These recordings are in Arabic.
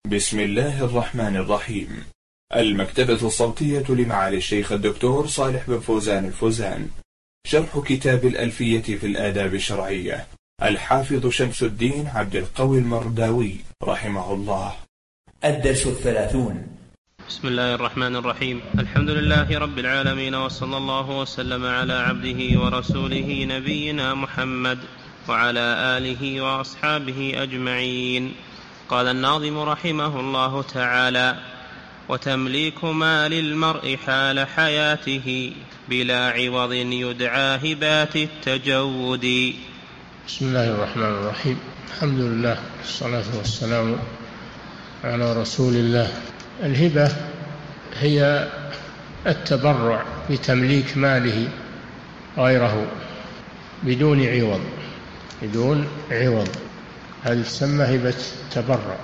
بسم الله الرحمن الرحيم. المكتبة الصوتية لمعالي الشيخ الدكتور صالح بن فوزان الفوزان. شرح كتاب الألفية في الآداب الشرعية، الحافظ شمس الدين عبد القوي المرداوي رحمه الله. الدرس 30. بسم الله الرحمن الرحيم. الحمد لله رب العالمين، وصلى الله وسلم على عبده ورسوله نبينا محمد وعلى آله وأصحابه أجمعين. قال الناظم رحمه الله تعالى: وتمليك ما للمرء حال حياته بلا عوض يدعى هبات التجود. بسم الله الرحمن الرحيم. الحمد لله والصلاة والسلام على رسول الله. الهبة هي التبرع بتمليك ماله غيره بدون عوض، هذه تسمى هبة التبرع.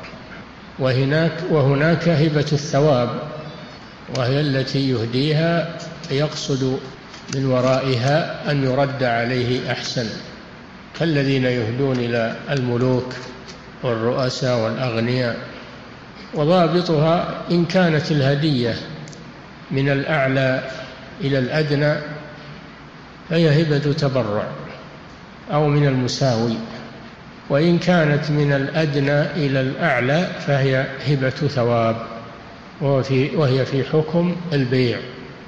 وهناك هبة الثواب، وهي التي يهديها يقصد من ورائها أن يرد عليه أحسن، كالذين يهدون إلى الملوك والرؤساء والأغنياء. وضابطها إن كانت الهدية من الأعلى إلى الأدنى فهي هبة تبرع أو من المساوي، وإن كانت من الأدنى إلى الأعلى فهي هبة ثواب، وهي في حكم البيع.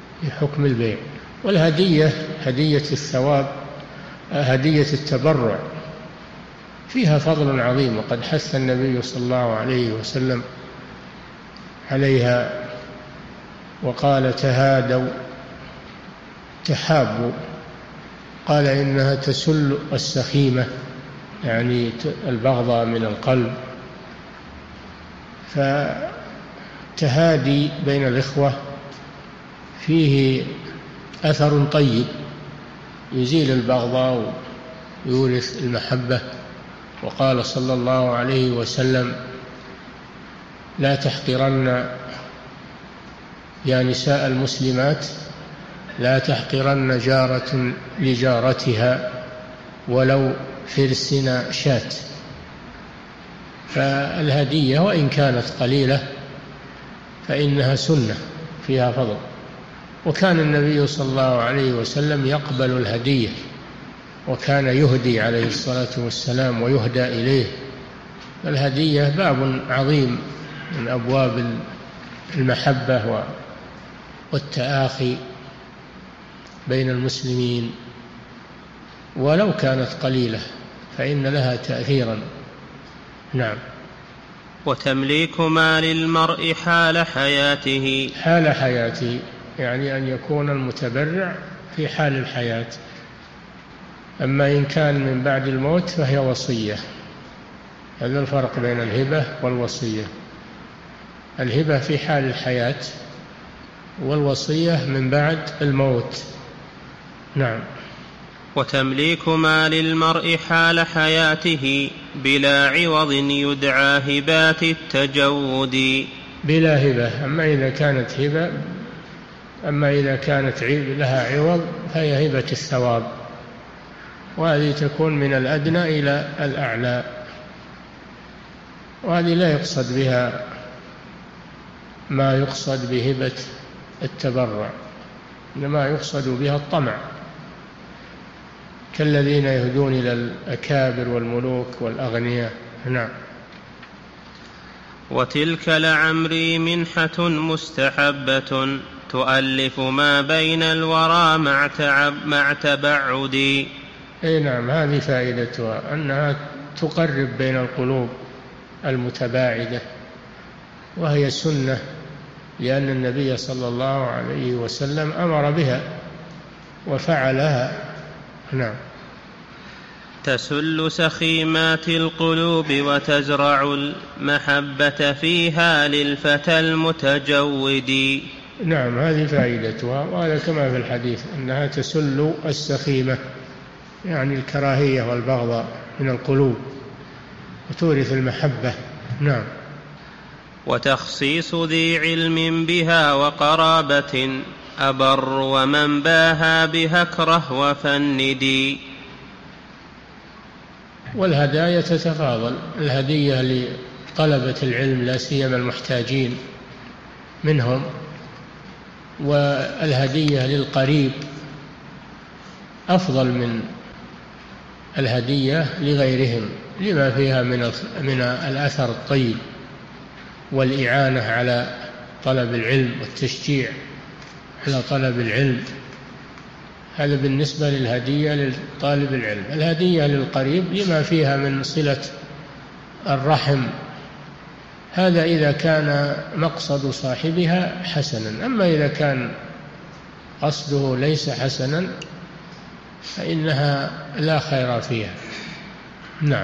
والهدية هدية الثواب، هدية التبرع، فيها فضل عظيم، وقد حث النبي صلى الله عليه وسلم عليها وقال: تهادوا تحابوا. قال: إنها تسل السخيمة، يعني البغضاء من القلب. فتهادي بين الإخوة فيه أثر طيب يزيل البغضاء ويورث المحبة. وقال صلى الله عليه وسلم: لا تحقرن يا نساء المسلمات، لا تحقرن جارة لجارتها ولو فرسنا شاة. فالهدية وإن كانت قليلة فإنها سنة فيها فضل. وكان النبي صلى الله عليه وسلم يقبل الهدية، وكان يهدي عليه الصلاة والسلام ويهدى إليه. الهدية باب عظيم من أبواب المحبة والتآخي بين المسلمين، ولو كانت قليلة فإن لها تأثيرا. نعم. وتمليك ما للمرء حال حياته يعني أن يكون المتبرع في حال الحياة. أما إن كان من بعد الموت فهي وصية. هذا الفرق بين الهبة والوصية. الهبة في حال الحياة، والوصية من بعد الموت. نعم. وتمليك ما للمرء حال حياته بلا عوض يدعى هبات التجود. بلا هبة. أما إذا كانت لها عوض فهي هبة الثواب، وهذه تكون من الأدنى إلى الأعلى، وهذه لا يقصد بها ما يقصد بهبة التبرع، إنما يقصد بها الطمع، كالذين يهدون إلى الأكابر والملوك والأغنياء. نعم. وتلك لعمري منحة مستحبة تؤلف ما بين الورى مع تبعد. نعم، هذه فائدتها أنها تقرب بين القلوب المتباعدة، وهي سنة، لأن النبي صلى الله عليه وسلم أمر بها وفعلها. نعم. تسل سخيمات القلوب وتزرع المحبة فيها للفتى المتجود. نعم، هذه فائدتها، وهذا كما في الحديث أنها تسل السخيمة، يعني الكراهية والبغضاء من القلوب، وتورث المحبة. نعم. وتخصيص ذي علم بها وقرابة أبر ومن باها بها اكره وفندي. والهدايا تتفاضل. الهدية طلبة العلم لا سيما المحتاجين منهم، والهدية للقريب أفضل من الهدية لغيرهم لما فيها من الأثر الطيب والإعانة على طلب العلم والتشجيع على طلب العلم. هذا بالنسبة للهدية لطالب العلم. الهدية للقريب لما فيها من صلة الرحم، هذا إذا كان مقصد صاحبها حسنا. أما إذا كان قصده ليس حسنا فإنها لا خير فيها. نعم.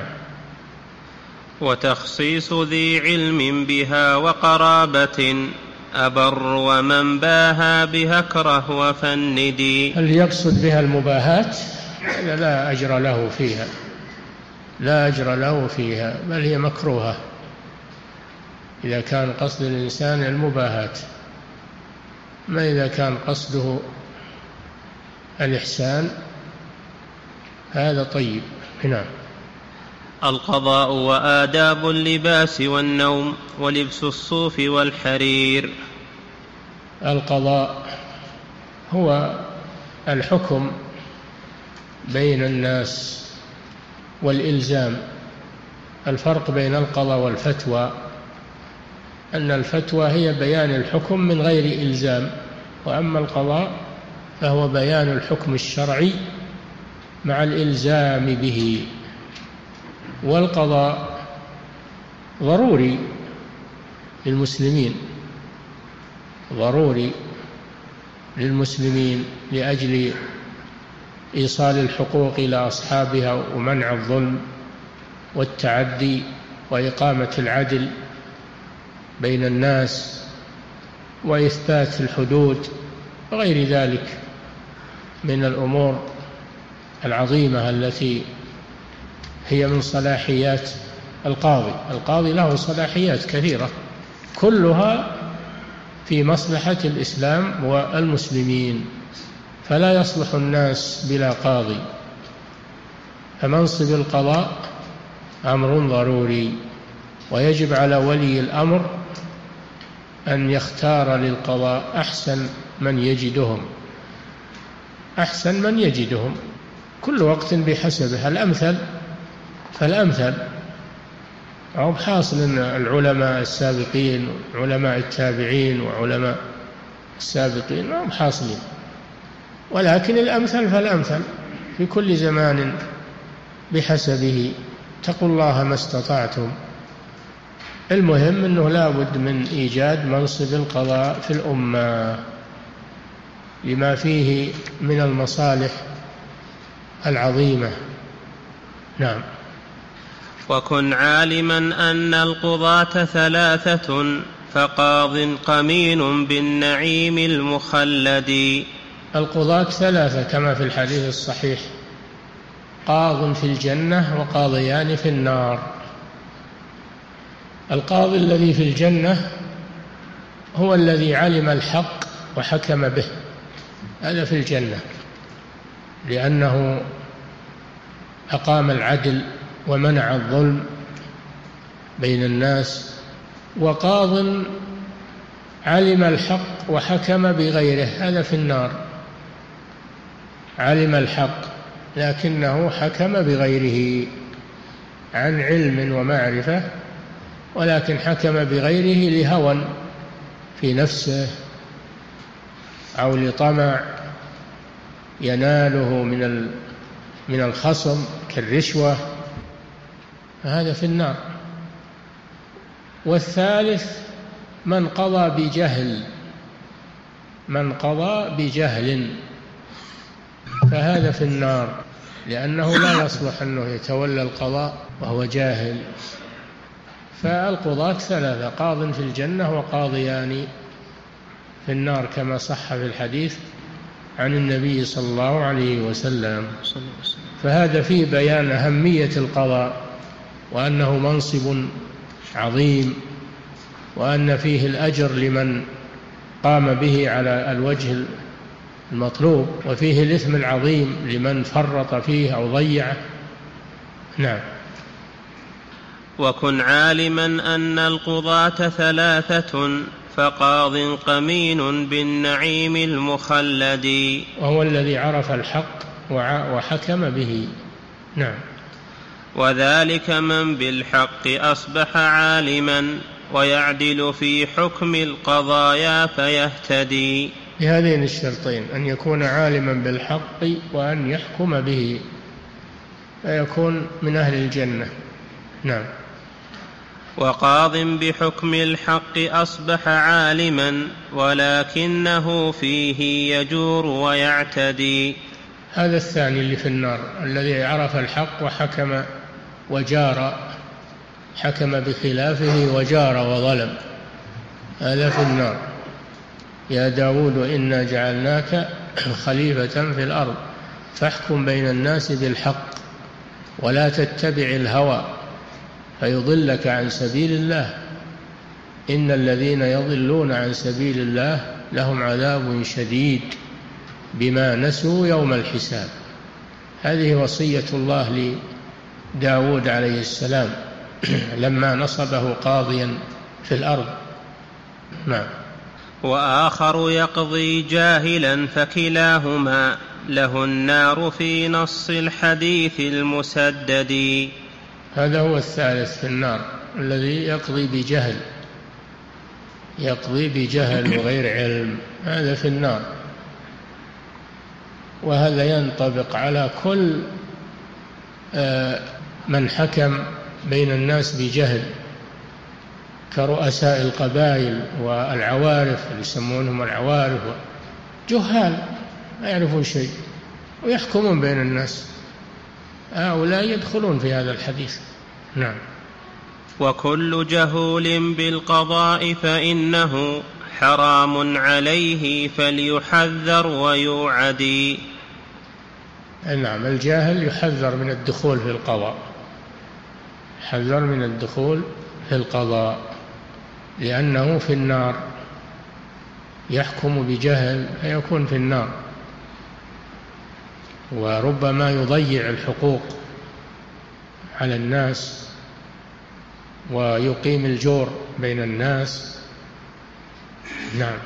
وتخصيص ذي علم بها وقرابة أبر ومن باها بها اكره وفندي. هل يقصد بها المباهات؟ لا أجر له فيها، لا أجر له فيها، بل هي مكروهة إذا كان قصد الإنسان المباهات، ما إذا كان قصده الإحسان هذا طيب. نعم. القضاء وآداب اللباس والنوم ولبس الصوف والحرير. القضاء هو الحكم بين الناس والإلزام. الفرق بين القضاء والفتوى أن الفتوى هي بيان الحكم من غير إلزام، وأما القضاء فهو بيان الحكم الشرعي مع الإلزام به. والقضاء ضروري للمسلمين، ضروري للمسلمين لأجل إيصال الحقوق إلى أصحابها ومنع الظلم والتعدي وإقامة العدل بين الناس وإثبات الحدود وغير ذلك من الأمور العظيمة التي هي من صلاحيات القاضي. القاضي له صلاحيات كثيرة كلها في مصلحة الإسلام والمسلمين، فلا يصلح الناس بلا قاضي. فمنصب القضاء أمر ضروري، ويجب على ولي الأمر أن يختار للقضاء أحسن من يجدهم، أحسن من يجدهم، كل وقت بحسبه. الأمثل فالأمثل، أو حاصل أن العلماء السابقين وعلماء التابعين وعلماء السابقين هم حاصلين، ولكن الأمثل فالأمثل في كل زمان بحسبه. اتقوا الله ما استطعتم. المهم أنه لا بد من إيجاد منصب القضاء في الأمة لما فيه من المصالح العظيمة. نعم. وكن عالما أن القضاة ثلاثة فقاض قمين بالنعيم المخلد. القضاة ثلاثة كما في الحديث الصحيح: قاض في الجنة وقاضيان في النار. القاضي الذي في الجنة هو الذي علم الحق وحكم به، هذا في الجنة، لأنه أقام العدل ومنع الظلم بين الناس. وقاض علم الحق وحكم بغيره، هذا في النار. علم الحق لكنه حكم بغيره عن علم ومعرفة، ولكن حكم بغيره لهوى في نفسه أو لطمع يناله من الخصم كالرشوة، فهذا في النار. والثالث من قضى بجهل، من قضى بجهل فهذا في النار، لأنه لا يصلح أنه يتولى القضاء وهو جاهل. فالقضاة ثلاثة: قاض في الجنة وقاضيان في النار، كما صح في الحديث عن النبي صلى الله عليه وسلم. فهذا فيه بيان أهمية القضاء، وأنه منصب عظيم، وأن فيه الأجر لمن قام به على الوجه المطلوب، وفيه الإثم العظيم لمن فرط فيه أو ضيعه. نعم. وكن عالما أن القضاة ثلاثة فقاض قمين بالنعيم المخلد، وهو الذي عرف الحق وحكم به. نعم. وذلك من بالحق أصبح عالما ويعدل في حكم القضايا فيهتدي. بهذين الشرطين، أن يكون عالما بالحق وأن يحكم به فيكون من أهل الجنة. نعم. وقاض بحكم الحق أصبح عالما ولكنه فيه يجور ويعتدي. هذا الثاني اللي في النار، الذي عرف الحق وحكم وجار، حكم بخلافه وجار وظلم، هذا في النار. يا داود إنا جعلناك خليفة في الأرض فاحكم بين الناس بالحق ولا تتبع الهوى فيضلك عن سبيل الله إن الذين يضلون عن سبيل الله لهم عذاب شديد بما نسوا يوم الحساب. هذه وصية الله لداود عليه السلام لما نصبه قاضيا في الأرض. نعم. وآخر يقضي جاهلا فكلاهما له النار في نص الحديث المسدد. هذا هو الثالث في النار، الذي يقضي بجهل وغير علم، هذا في النار. وهذا ينطبق على كل من حكم بين الناس بجهل، كرؤساء القبائل والعوارف، اللي يسمونهم العوارف، جهال ما يعرفون شيء ويحكمون بين الناس، هؤلاء يدخلون في هذا الحديث. نعم. وكل جهول بالقضاء فإنه حرام عليه فليحذر ويوعدي. نعم، الجاهل يحذر من الدخول في القضاء، يحذر من الدخول في القضاء لأنه في النار، يحكم بجهل فيكون في النار، وربما يضيع الحقوق على الناس ويقيم الجور بين الناس. نعم.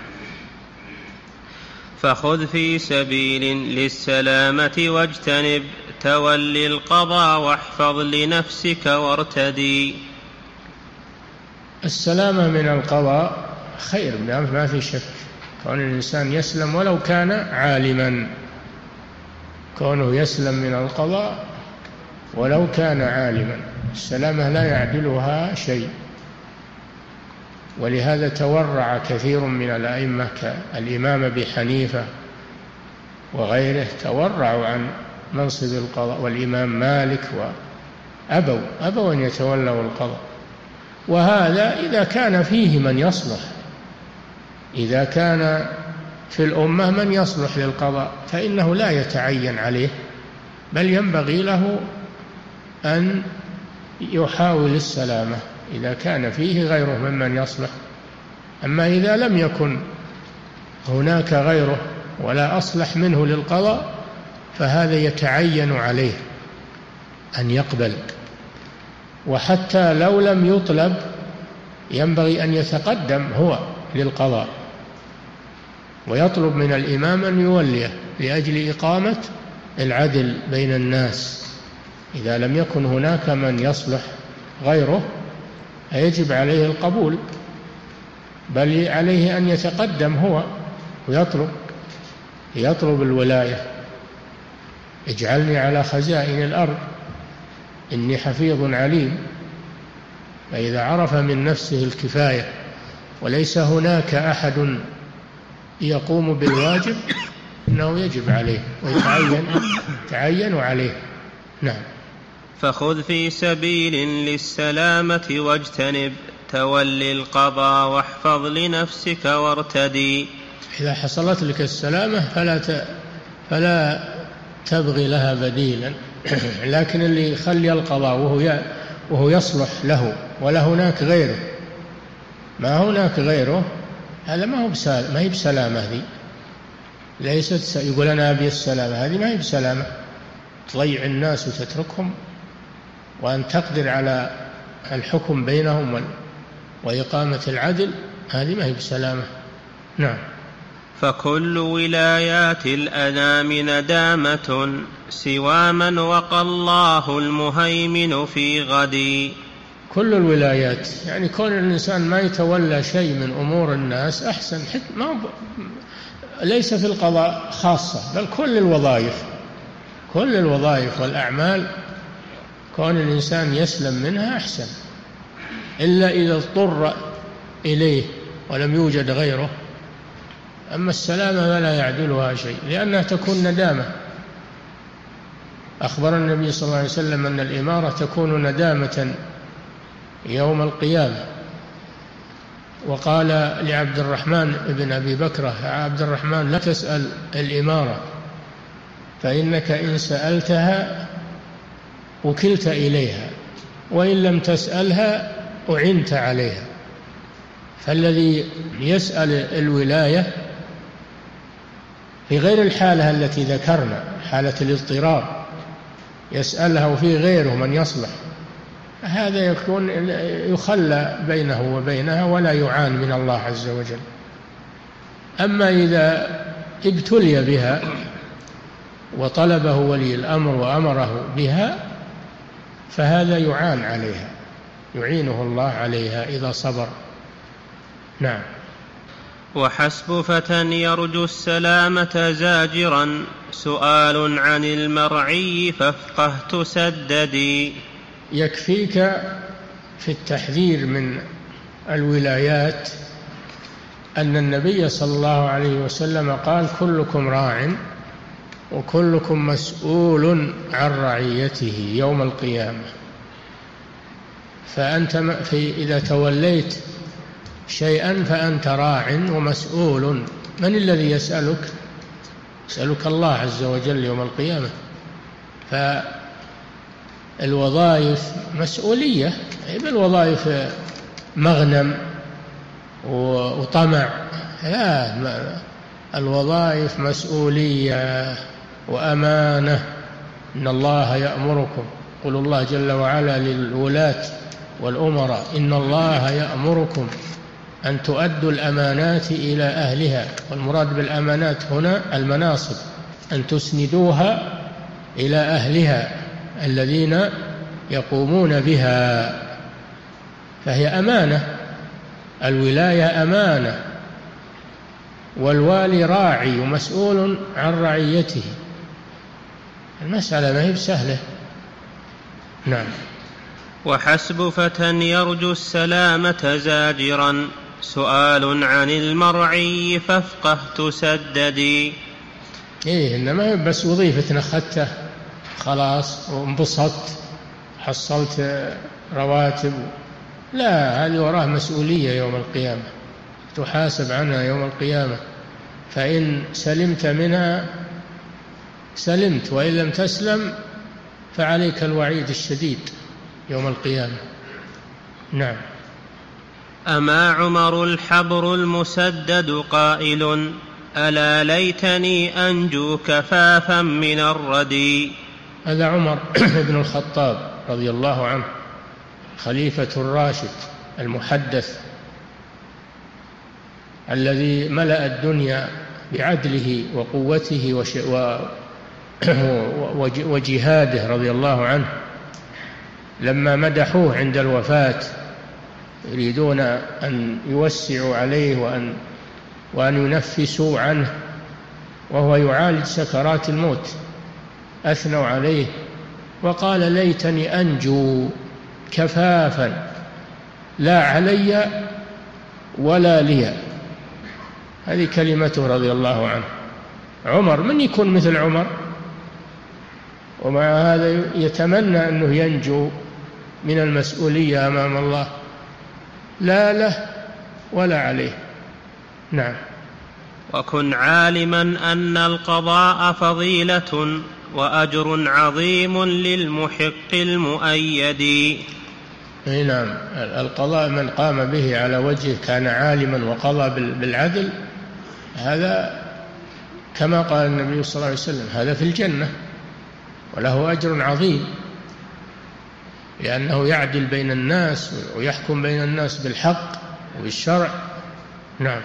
فخذ في سبيل للسلامة واجتنب تولي القضاء واحفظ لنفسك وارتدي. السلامة من القضاء خير، ما في شك، كون الإنسان يسلم ولو كان عالما، كونه يسلم من القضاء ولو كان عالما، السلامة لا يعدلها شيء. ولهذا تورع كثير من الأئمة كالإمام أبي حنيفة وغيره، تورعوا عن منصب القضاء، والإمام مالك، وأبوا أن يتولوا القضاء. وهذا إذا كان فيه من يصلح، إذا كان في الأمة من يصلح للقضاء فإنه لا يتعين عليه، بل ينبغي له أن يحاول السلامة إذا كان فيه غيره ممن يصلح. أما إذا لم يكن هناك غيره ولا أصلح منه للقضاء فهذا يتعين عليه أن يقبل. وحتى لو لم يطلب ينبغي أن يتقدم هو للقضاء ويطلب من الإمام أن يوليه لأجل إقامة العدل بين الناس. إذا لم يكن هناك من يصلح غيره فيجب عليه القبول، بل عليه أن يتقدم هو ويطلب الولاية. اجعلني على خزائن الأرض إني حفيظ عليم. فإذا عرف من نفسه الكفاية وليس هناك أحد يقوم بالواجب إنه يجب عليه ويتعين عليه. نعم. فخذ في سبيل للسلامة واجتنب تولي القضاء واحفظ لنفسك وارتدي. إذا حصلت لك السلامة فلا تبغي لها بديلا، لكن اللي يخلي القضاء وهو يصلح له ولا هناك غيره، ما هناك غيره، هذا ما هي بسلامة. هذه ليست يقول أنا أبي السلامة، هذه ما هي بسلامة. تضيع الناس وتتركهم، وأن تقدر على الحكم بينهم وإقامة العدل، هذه ما هي بسلامة. نعم. فكل ولايات الأنام ندامة سوى من وقى الله المهيمن في غدي. كل الولايات يعني كون الإنسان ما يتولى شيء من أمور الناس أحسن، ليس في القضاء خاصة، بل كل الوظائف والأعمال كون الإنسان يسلم منها أحسن، إلا إذا اضطر إليه ولم يوجد غيره. أما السلامة فلا يعدلها شيء، لأنها تكون ندامة. أخبر النبي صلى الله عليه وسلم أن الإمارة تكون ندامة يوم القيامة. وقال لعبد الرحمن بن أبي بكر: يا عبد الرحمن لا تسأل الإمارة، فإنك إن سألتها وكلت إليها، وإن لم تسألها أعنت عليها. فالذي يسأل الولاية في غير الحالة التي ذكرنا، حالة الاضطرار، يسألها وفي غيره من يصلح، هذا يكون يخلى بينه وبينها ولا يعان من الله عز وجل. أما إذا ابتلي بها وطلبه ولي الأمر وأمره بها فهذا يعان عليها، يعينه الله عليها إذا صبر. نعم. وحسب فتى يرجو السلامة زاجرا سؤال عن المرعي فافقه تسددي. يكفيك في التحذير من الولايات أن النبي صلى الله عليه وسلم قال: كلكم راع وكلكم مسؤول عن رعيته يوم القيامة. فأنت إذا توليت شيئا فأنت راع ومسؤول. من الذي يسألك؟ يسألك الله عز وجل يوم القيامة. فالوظائف مسؤولية، بالوظائف مغنم وطمع، لا، الوظائف مسؤولية وأمانة. إن الله يأمركم، قل الله جل وعلا للولاة والأمراء: إن الله يأمركم أن تؤدوا الأمانات إلى أهلها. والمراد بالأمانات هنا المناصب، أن تسندوها إلى أهلها الذين يقومون بها، فهي أمانة. الولاية أمانة، والوالي راعي ومسؤول عن رعيته. المسألة ما هي بسهلة. نعم. وحسب فتى يرجو السلامة زاجرا سؤال عن المرعي فافقه تسددي. إنما بس وظيفة أخذته خلاص وانبسطت حصلت رواتب، لا، هذه وراه مسؤولية يوم القيامة، تحاسب عنها يوم القيامة. فإن سلمت منها سلمت، وإن لم تسلم فعليك الوعيد الشديد يوم القيامة. نعم. أما عمر الحبر المسدد قائل: ألا ليتني أنجو كفافا من الردي. هذا عمر بن الخطاب رضي الله عنه، خليفة الراشد المحدث الذي ملأ الدنيا بعدله وقوته وجهاده رضي الله عنه. لما مدحوه عند الوفاة يريدون أن يوسعوا عليه وأن ينفسوا عنه وهو يعالج سكرات الموت، أثنوا عليه وقال: ليتني أنجو كفافا لا علي ولا لي. هذه كلمته رضي الله عنه. عمر من يكون مثل عمر؟ ومع هذا يتمنى أنه ينجو من المسؤولية أمام الله، لا له ولا عليه. نعم. وكن عالما أن القضاء فضيلة وأجر عظيم للمحق المؤيد. نعم. القضاء من قام به على وجهه كان عالما وقضى بالعدل، هذا كما قال النبي صلى الله عليه وسلم: هذا في الجنة وله أجر عظيم. لأنه يعدل بين الناس ويحكم بين الناس بالحق وبالشرع. نعم.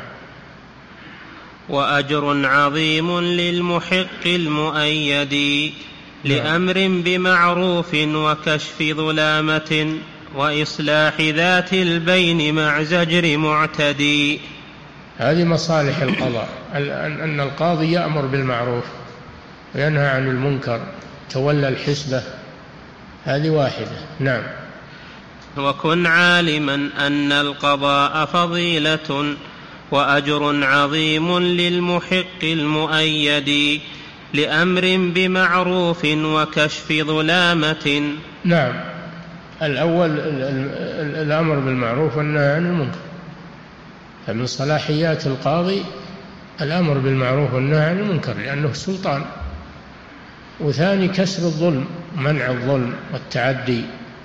وأجر عظيم للمحق المؤيد لأمر بمعروف وكشف ظلامة وإصلاح ذات البين مع زجر معتدي. هذه مصالح القضاء، أن القاضي يأمر بالمعروف وينهى عن المنكر، تولى الحسبة، هذه واحدة. نعم. وكن عالما أن القضاء فضيلة وأجر عظيم للمحق المؤيد لأمر بمعروف وكشف ظلامة. نعم. الأول الأمر بالمعروف والنهي عن المنكر، فمن صلاحيات القاضي الأمر بالمعروف والنهي عن المنكر لأنه سلطان. وثاني كسر الظلم، منع الظلم والتعدي،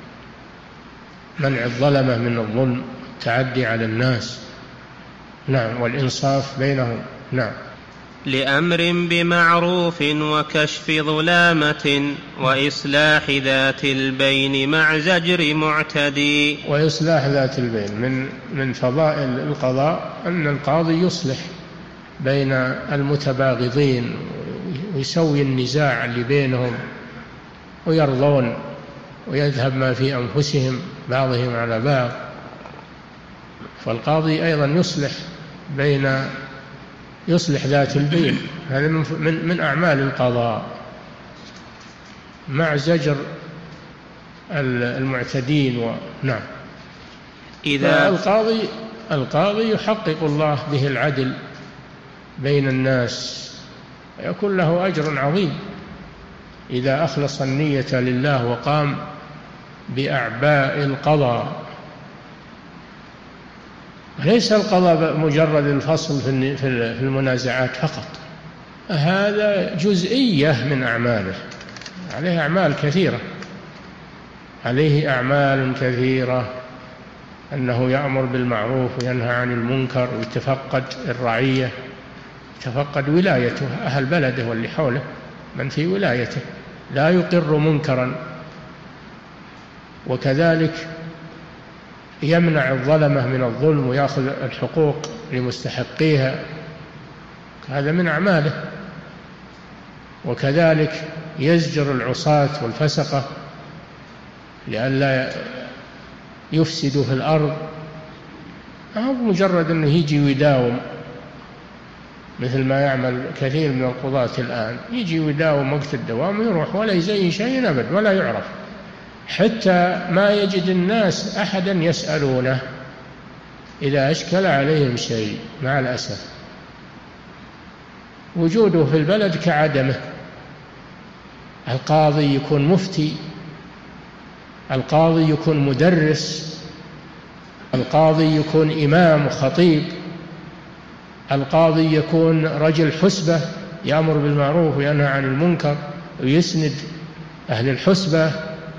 منع الظلمة من الظلم، التعدي على الناس. نعم. والإنصاف بينهم. نعم. لأمر بمعروف وكشف ظلامة وإصلاح ذات البين مع زجر معتدي. وإصلاح ذات البين من فضائل القضاء أن القاضي يصلح بين المتباغضين ويسوي النزاع اللي بينهم ويرضون ويذهب ما في أنفسهم بعضهم على بعض. فالقاضي أيضا يصلح ذات البين، هذا من أعمال القضاء مع زجر المعتدين. نعم. إذا القاضي يحقق الله به العدل بين الناس، يكون له أجر عظيم إذا أخلص النية لله وقام بأعباء القضاء. ليس القضاء مجرد الفصل في المنازعات فقط، هذا جزئية من أعماله، عليه أعمال كثيرة، أنه يأمر بالمعروف وينهى عن المنكر ويتفقد الرعية، يتفقد ولايته، أهل بلده واللي حوله من في ولايته، لا يقر منكرا. وكذلك يمنع الظلمة من الظلم ويأخذ الحقوق لمستحقيها، هذا من أعماله. وكذلك يزجر العصاة والفسقة لئلا يفسدوا في الأرض، هو مجرد أنه يجي ويداوم مثل ما يعمل كثير من القضاة الآن، يجي ويداوم وقت الدوام ويروح ولا يزين شيء أبد ولا يعرف، حتى ما يجد الناس أحدا يسألونه إذا أشكل عليهم شيء. مع الأسف وجوده في البلد كعدمه. القاضي يكون مفتي، القاضي يكون مدرس، القاضي يكون إمام وخطيب، القاضي يكون رجل حسبة يأمر بالمعروف وينهى عن المنكر ويسند أهل الحسبة.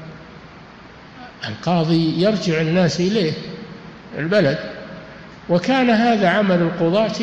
القاضي يرجع الناس إليه البلد. وكان هذا عمل القضاة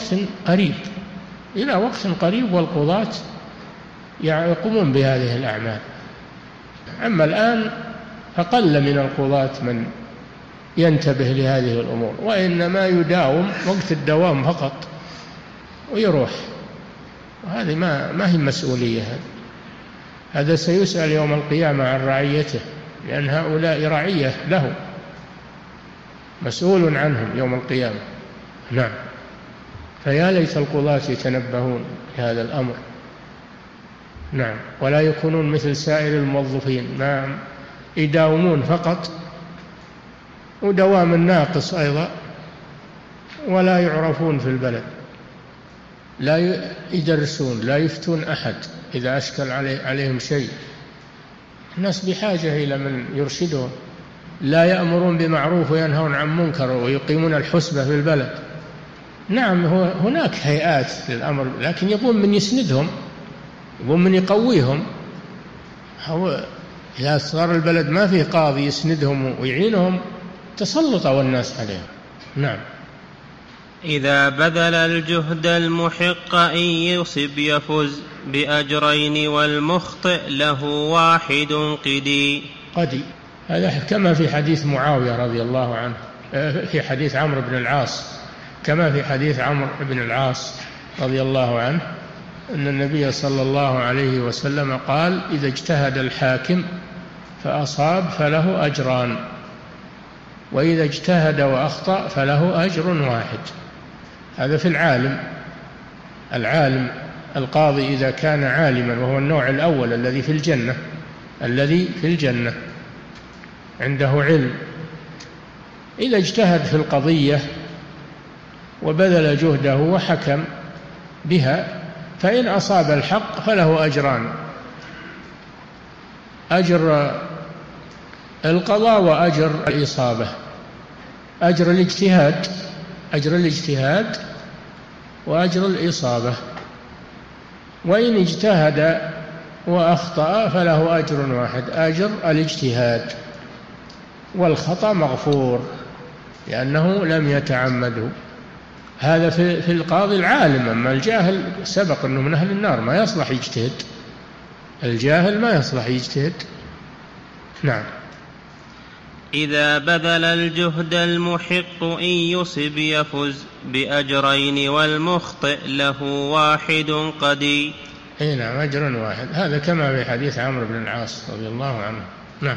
إلى وقت قريب والقضاة يقومون بهذه الأعمال. أما الآن فقل من القضاة من ينتبه لهذه الأمور، وإنما يداوم وقت الدوام فقط ويروح، وهذه ما هي مسؤولية. هذا سيسأل يوم القيامة عن رعيته، لأن هؤلاء رعية له، مسؤول عنهم يوم القيامة. نعم. فيا ليت القضاة يتنبهون لهذا الأمر. نعم. ولا يكونون مثل سائر الموظفين، ما يداومون فقط ودوام الناقص أيضا، ولا يعرفون في البلد، لا يدرسون، لا يفتون أحد إذا أشكل عليهم شيء. الناس بحاجة إلى من يرشدهم، لا يأمرون بمعروف وينهون عن منكر ويقيمون الحسبة في البلد. نعم هناك هيئات للأمر، لكن يبون من يسندهم، يبون من يقويهم. إذا صار البلد ما فيه قاضي يسندهم ويعينهم تسلطوا الناس عليهم. نعم. إذا بذل الجهد المحق إن يصب يفز بأجرين والمخطئ له واحد قدي. هذا كما في حديث معاوية رضي الله عنه، في حديث عمرو بن العاص، كما في حديث عمرو بن العاص رضي الله عنه أن النبي صلى الله عليه وسلم قال: إذا اجتهد الحاكم فأصاب فله أجران، وإذا اجتهد وأخطأ فله أجر واحد. هذا في العالم القاضي إذا كان عالما، وهو النوع الأول الذي في الجنة عنده علم، إذا اجتهد في القضية وبذل جهده وحكم بها، فإن أصاب الحق فله أجران: أجر القضاء وأجر الإصابة، أجر الاجتهاد وأجر الإصابة. وإن اجتهد وأخطأ فله أجر واحد، أجر الاجتهاد، والخطأ مغفور لأنه لم يتعمده. هذا في القاضي العالم. أما الجاهل سبق أنه من أهل النار، ما يصلح يجتهد، الجاهل ما يصلح يجتهد. نعم. إذا بذل الجهد المحق إن يصب يفز بأجرين والمخطئ له واحد قدي. نعم، أجر واحد. هذا كما في حديث عمرو بن العاص رضي الله عنه. نعم.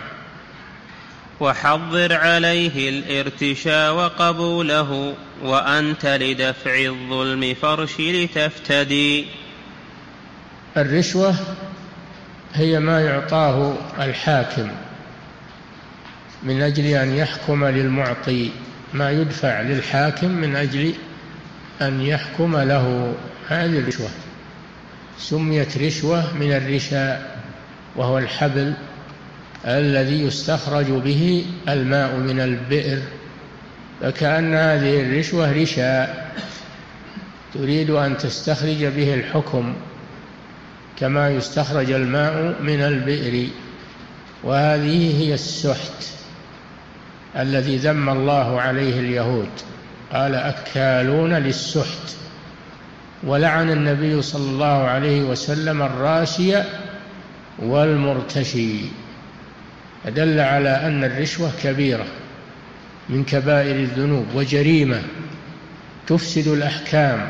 وحضر عليه الارتشاء وقبوله وأنت لدفع الظلم فرش لتفتدي. الرشوة هي ما يعطاه الحاكم من أجل أن يحكم للمعطي، ما يدفع للحاكم من أجل أن يحكم له. هذه الرشوة سميت رشوة من الرشاء، وهو الحبل الذي يستخرج به الماء من البئر، فكأن هذه الرشوة رشاء تريد أن تستخرج به الحكم كما يستخرج الماء من البئر. وهذه هي السحت الذي ذم الله عليه اليهود، قال: أكالون للسحت. ولعن النبي صلى الله عليه وسلم الراشي والمرتشي، فدل على أن الرشوة كبيرة من كبائر الذنوب وجريمة تفسد الأحكام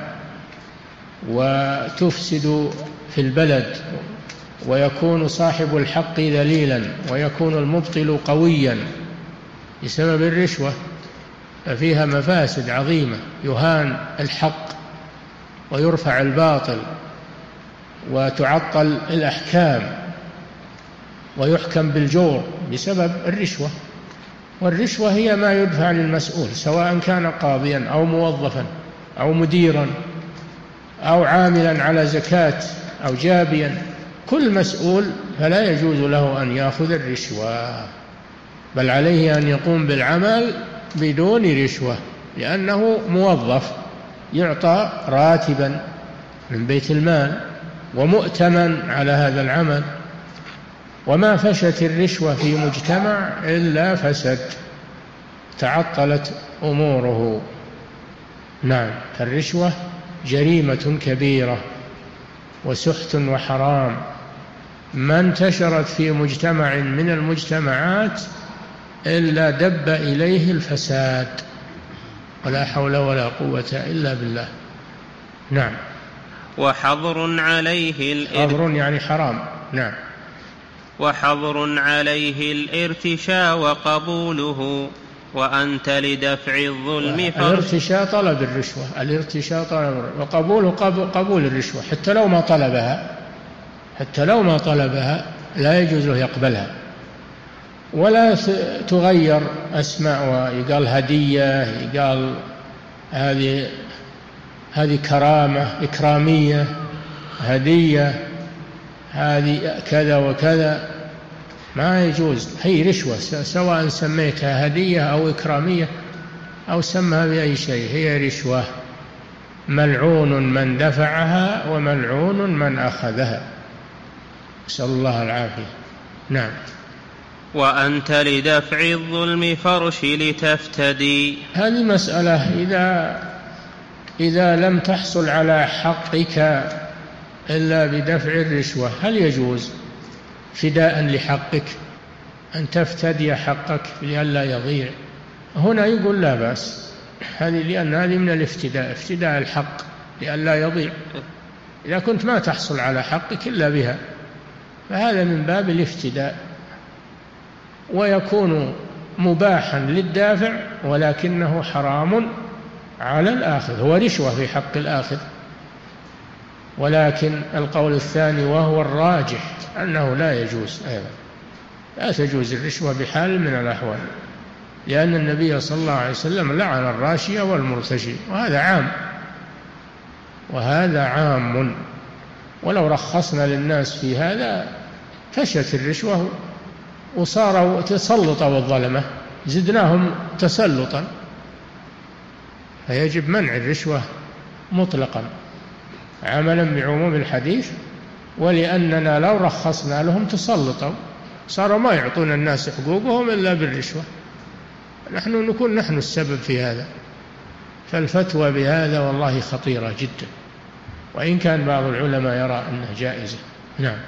وتفسد في البلد، ويكون صاحب الحق ذليلا ويكون المبطل قويا بسبب الرشوة. ففيها مفاسد عظيمة، يهان الحق ويرفع الباطل وتعطل الأحكام ويحكم بالجور بسبب الرشوة. والرشوة هي ما يدفع للمسؤول، سواء كان قاضيا أو موظفا أو مديرا أو عاملا على زكاة أو جابيا، كل مسؤول فلا يجوز له أن يأخذ الرشوة، بل عليه أن يقوم بالعمل بدون رشوة، لأنه موظف يعطى راتبا من بيت المال ومؤتمن على هذا العمل. وما فشت الرشوة في مجتمع إلا فسد، تعطلت أموره. نعم، فالرشوة جريمة كبيرة وسحت وحرام، ما انتشرت في مجتمع من المجتمعات إلا دب إليه الفساد، ولا حول ولا قوة إلا بالله. نعم. وحظر عليه حظر يعني حرام. نعم. وحظر عليه الارتشاء وقبوله وأنت لدفع الظلم الارتشاء طلب الرشوة، الارتشاء طلب، وقبوله قبول الرشوة حتى لو ما طلبها لا يجوز له يقبلها. ولا تغير أسماء، ويقال هدية، يقال هذه كرامة إكرامية، هدية، هذه كذا وكذا، ما يجوز. هي رشوة، سواء سميتها هدية أو إكرامية أو سمها بأي شيء، هي رشوة. ملعون من دفعها وملعون من أخذها، نسأل الله العافية. نعم. وأنت لدفع الظلم فرش لتفتدي. هذه مسألة إذا لم تحصل على حقك إلا بدفع الرشوة، هل يجوز فداء لحقك؟ أن تفتدي حقك لئلا يضيع. هنا يقول لا بأس، لأن هذه من الافتداء، افتداء الحق لئلا يضيع. إذا كنت ما تحصل على حقك إلا بها فهذا من باب الافتداء، ويكون مباحا للدافع ولكنه حرام على الآخذ، هو رشوة في حق الآخذ. ولكن القول الثاني وهو الراجح أنه لا يجوز أيضا، لا تجوز الرشوة بحال من الأحوال، لأن النبي صلى الله عليه وسلم لعن الراشي والمرتشي، وهذا عام. ولو رخصنا للناس في هذا فشت الرشوة وصاروا تسلطوا الظلمة، زدناهم تسلطا. فيجب منع الرشوة مطلقا عملا بعموم الحديث، ولأننا لو رخصنا لهم تسلطوا، صاروا ما يعطون الناس حقوقهم إلا بالرشوة، نكون نحن السبب في هذا. فالفتوى بهذا والله خطيرة جدا، وإن كان بعض العلماء يرى أنها جائزة. نعم.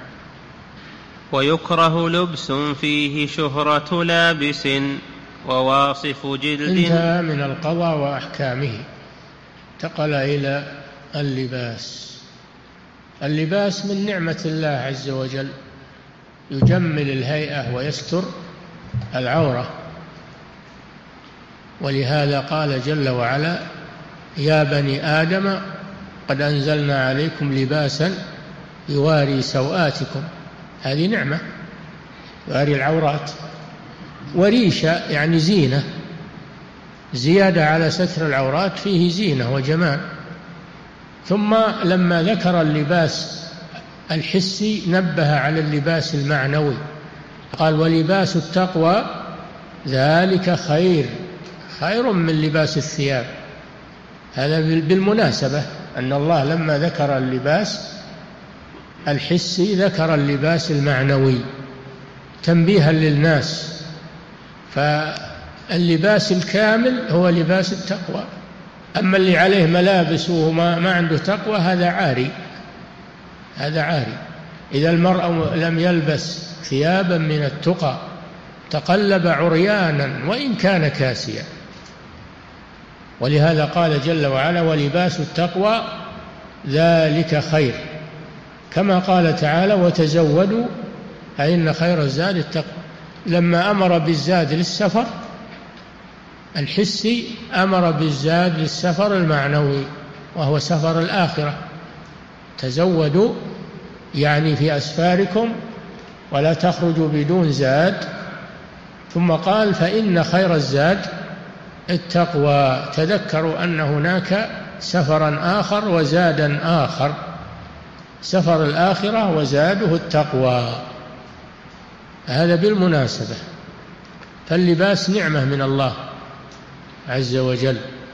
ويكره لبس فيه شهرة لابس وواصف جلد. انتهى من القضاء وأحكامه، انتقل إلى اللباس. اللباس من نعمة الله عز وجل، يجمل الهيئة ويستر العورة، ولهذا قال جل وعلا يا بني آدم قد أنزلنا عليكم لباسا يواري سوآتكم، هذه نعمة، يواري العورات. وريشة يعني زينة، زيادة على ستر العورات فيه زينة وجمال. ثم لما ذكر اللباس الحسي نبه على اللباس المعنوي، قال ولباس التقوى ذلك خير من لباس الثياب. هذا بالمناسبة أن الله لما ذكر اللباس الحسي ذكر اللباس المعنوي تنبيها للناس. فاللباس الكامل هو لباس التقوى، أما اللي عليه ملابس وما عنده تقوى هذا عاري. إذا المرء لم يلبس ثيابا من التقى تقلب عريانا وإن كان كاسيا. ولهذا قال جل وعلا ولباس التقوى ذلك خير، كما قال تعالى وتزودوا فإن خير الزاد التقوى. لما أمر بالزاد للسفر الحسي أمر بالزاد للسفر المعنوي وهو سفر الآخرة، تزودوا يعني في أسفاركم ولا تخرجوا بدون زاد. ثم قال فإن خير الزاد التقوى. تذكروا أن هناك سفرا آخر وزادا آخر، سفر الآخرة وزاده التقوى، هذا بالمناسبة. فاللباس نعمة من الله عز وجل،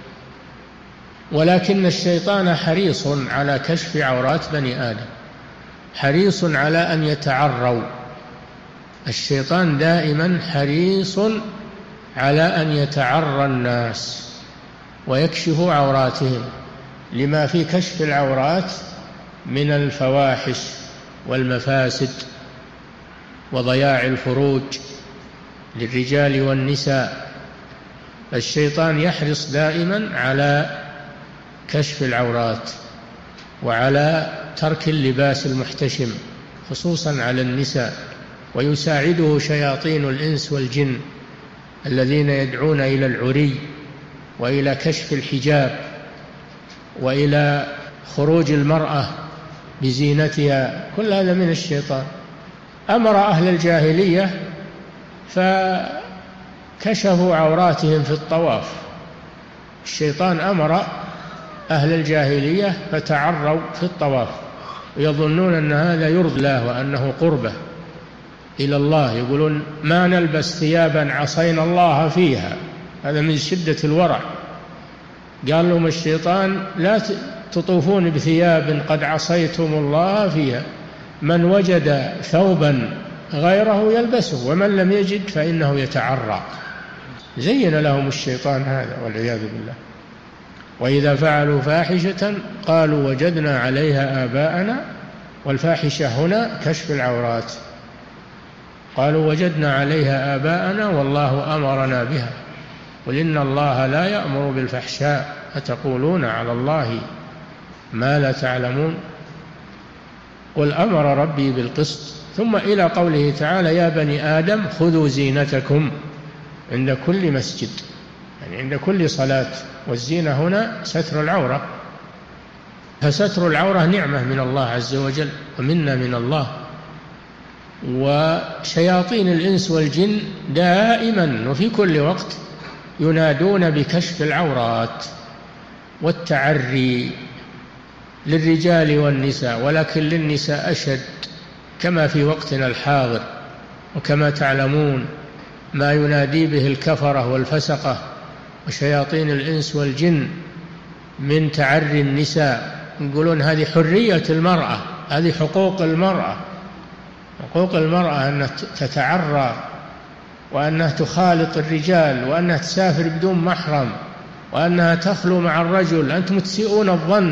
ولكن الشيطان حريص على كشف عورات بني آدم، حريص على أن يتعروا. الشيطان دائما حريص على أن يتعرى الناس ويكشف عوراتهم، لما في كشف العورات من الفواحش والمفاسد وضياع الفروج للرجال والنساء. الشيطان يحرص دائما على كشف العورات وعلى ترك اللباس المحتشم خصوصا على النساء، ويساعده شياطين الإنس والجن الذين يدعون إلى العري وإلى كشف الحجاب وإلى خروج المرأة بزينتها، كل هذا من الشيطان. أمر أهل الجاهلية فكشفوا عوراتهم في الطواف، الشيطان أمر أهل الجاهلية فتعروا في الطواف ويظنون أن هذا يرضي الله وأنه قربة إلى الله، يقولون ما نلبس ثيابا عصينا الله فيها، هذا من شدة الورع. قال لهم الشيطان لا تطوفون بثياب قد عصيتم الله فيها، من وجد ثوبا غيره يلبسه ومن لم يجد فإنه يتعرى. زين لهم الشيطان هذا والعياذ بالله. وإذا فعلوا فاحشة قالوا وجدنا عليها آباءنا، والفاحشة هنا كشف العورات. قالوا وجدنا عليها آباءنا والله أمرنا بها قل إن الله لا يأمر بالفحشاء أتقولون على الله ما لا تعلمون قل أمر ربي بالقسط. ثم إلى قوله تعالى يا بني آدم خذوا زينتكم عند كل مسجد، يعني عند كل صلاة. والزينة هنا ستر العورة، فستر العورة نعمة من الله عز وجل ومنة من الله. وشياطين الإنس والجن دائما وفي كل وقت ينادون بكشف العورات والتعري للرجال والنساء، ولكن للنساء أشد كما في وقتنا الحاضر. وكما تعلمون ما ينادي به الكفرة والفسقة وشياطين الإنس والجن من تعري النساء، يقولون هذه حرية المرأة، هذه حقوق المرأة. حقوق المرأة أنها تتعرى وأنها تخالط الرجال وأنها تسافر بدون محرم وأنها تخلو مع الرجل. أنتم تسيئون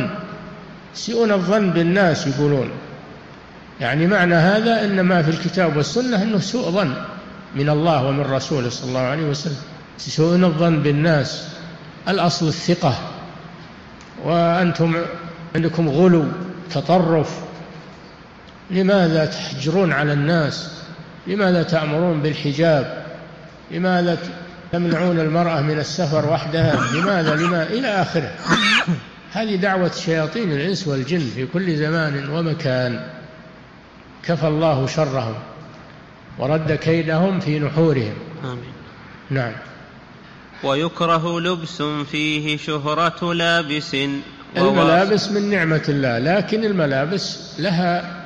الظن بالناس يقولون. يعني معنى هذا إن ما في الكتاب والسنة أنه سوء ظن من الله ومن رسوله صلى الله عليه وسلم. تسيئون الظن بالناس، الأصل الثقة، وأنتم عندكم غلو تطرف. لماذا تحجرون على الناس؟ لماذا تأمرون بالحجاب؟ لماذا تمنعون المرأة من السفر وحدها؟ لماذا إلى آخره. هذه دعوة شياطين الإنس والجن في كل زمان ومكان، كفى الله شرهم ورد كيدهم في نحورهم. آمين. نعم. ويكره لبس فيه شهرة لابس. الملابس من نعمة الله، لكن الملابس لها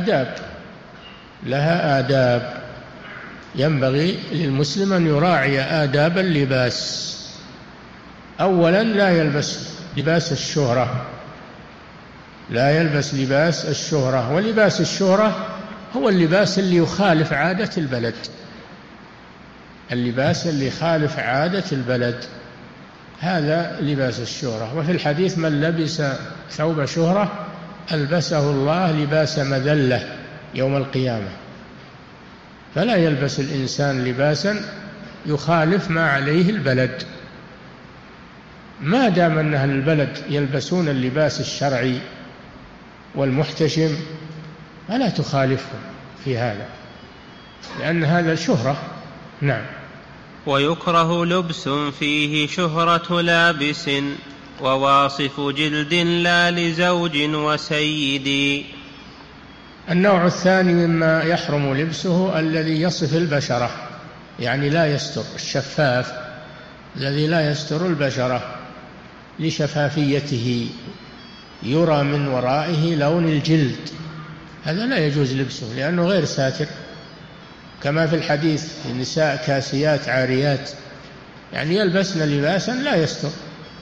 آداب ينبغي للمسلم أن يراعي آداب اللباس. أولا لا يلبس لباس الشهرة، لا يلبس لباس الشهرة. ولباس الشهرة هو اللباس اللي يخالف عادة البلد، اللباس اللي يخالف عادة البلد هذا لباس الشهرة. وفي الحديث من لبس ثوب شهرة ألبسه الله لباس مذلة يوم القيامة. فلا يلبس الإنسان لباسا يخالف ما عليه البلد، ما دام أن أهل البلد يلبسون اللباس الشرعي والمحتشم فلا تخالفهم في هذا، لأن هذا شهرة. نعم. ويكره لبس فيه شهرة لابس وواصف جلد لا لزوج وسيد. النوع الثاني مما يحرم لبسه الذي يصف البشرة، يعني لا يستر، الشفاف الذي لا يستر البشرة لشفافيته، يرى من ورائه لون الجلد، هذا لا يجوز لبسه لأنه غير ساتر. كما في الحديث النساء كاسيات عاريات، يعني يلبسن لباسا لا يستر.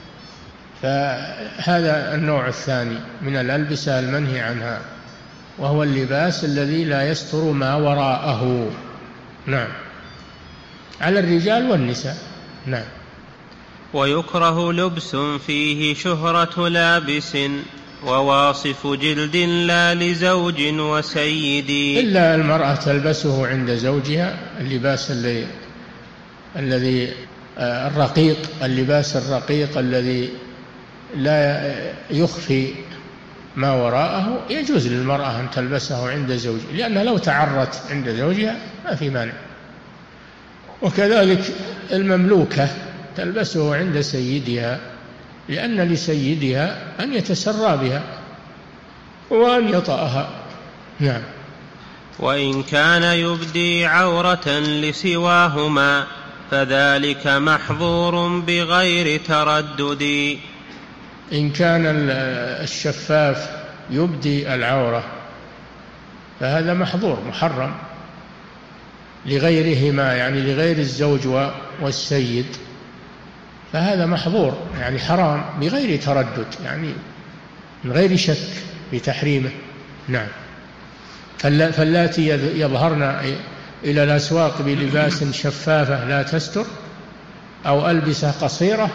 فهذا النوع الثاني من الألبسة المنهي عنها، وهو اللباس الذي لا يستر ما وراءه. نعم. على الرجال والنساء. نعم. ويكره لبس فيه شهرة لابس وواصف جلد لا لزوج وسيد. إلا المرأة تلبسه عند زوجها، اللباس الذي الرقيق، اللباس الرقيق الذي لا يخفي ما وراءه يجوز للمرأة أن تلبسه عند زوجها، لأنها لو تعرت عند زوجها ما في مانع. وكذلك المملوكة تلبسه عند سيدها، لأن لسيدها أن يتسرى بها وأن يطأها. نعم. وإن كان يبدي عورة لسواهما فذلك محظور بغير تردد. إن كان الشفاف يبدي العورة فهذا محظور محرم لغيرهما، يعني لغير الزوج والسيد، فهذا محظور يعني حرام بغير تردد، يعني من غير شك بتحريمه. نعم. فاللاتي يظهرن إلى الأسواق بلباس شفافة لا تستر، أو ألبسة قصيرة،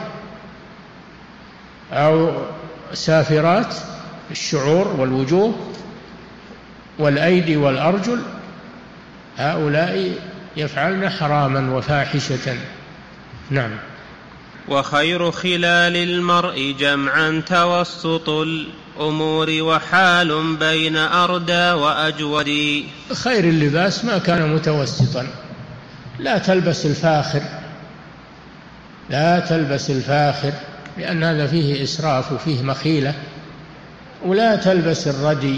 أو سافرات الشعور والوجوه والأيدي والأرجل، هؤلاء يفعلن حراما وفاحشة. نعم. وخير خلال المرء جمعا توسط الأمور وحال بين أردى وأجود. خير اللباس ما كان متوسطا. لا تلبس الفاخر، لا تلبس الفاخر لأن هذا فيه إسراف وفيه مخيلة. ولا تلبس الردي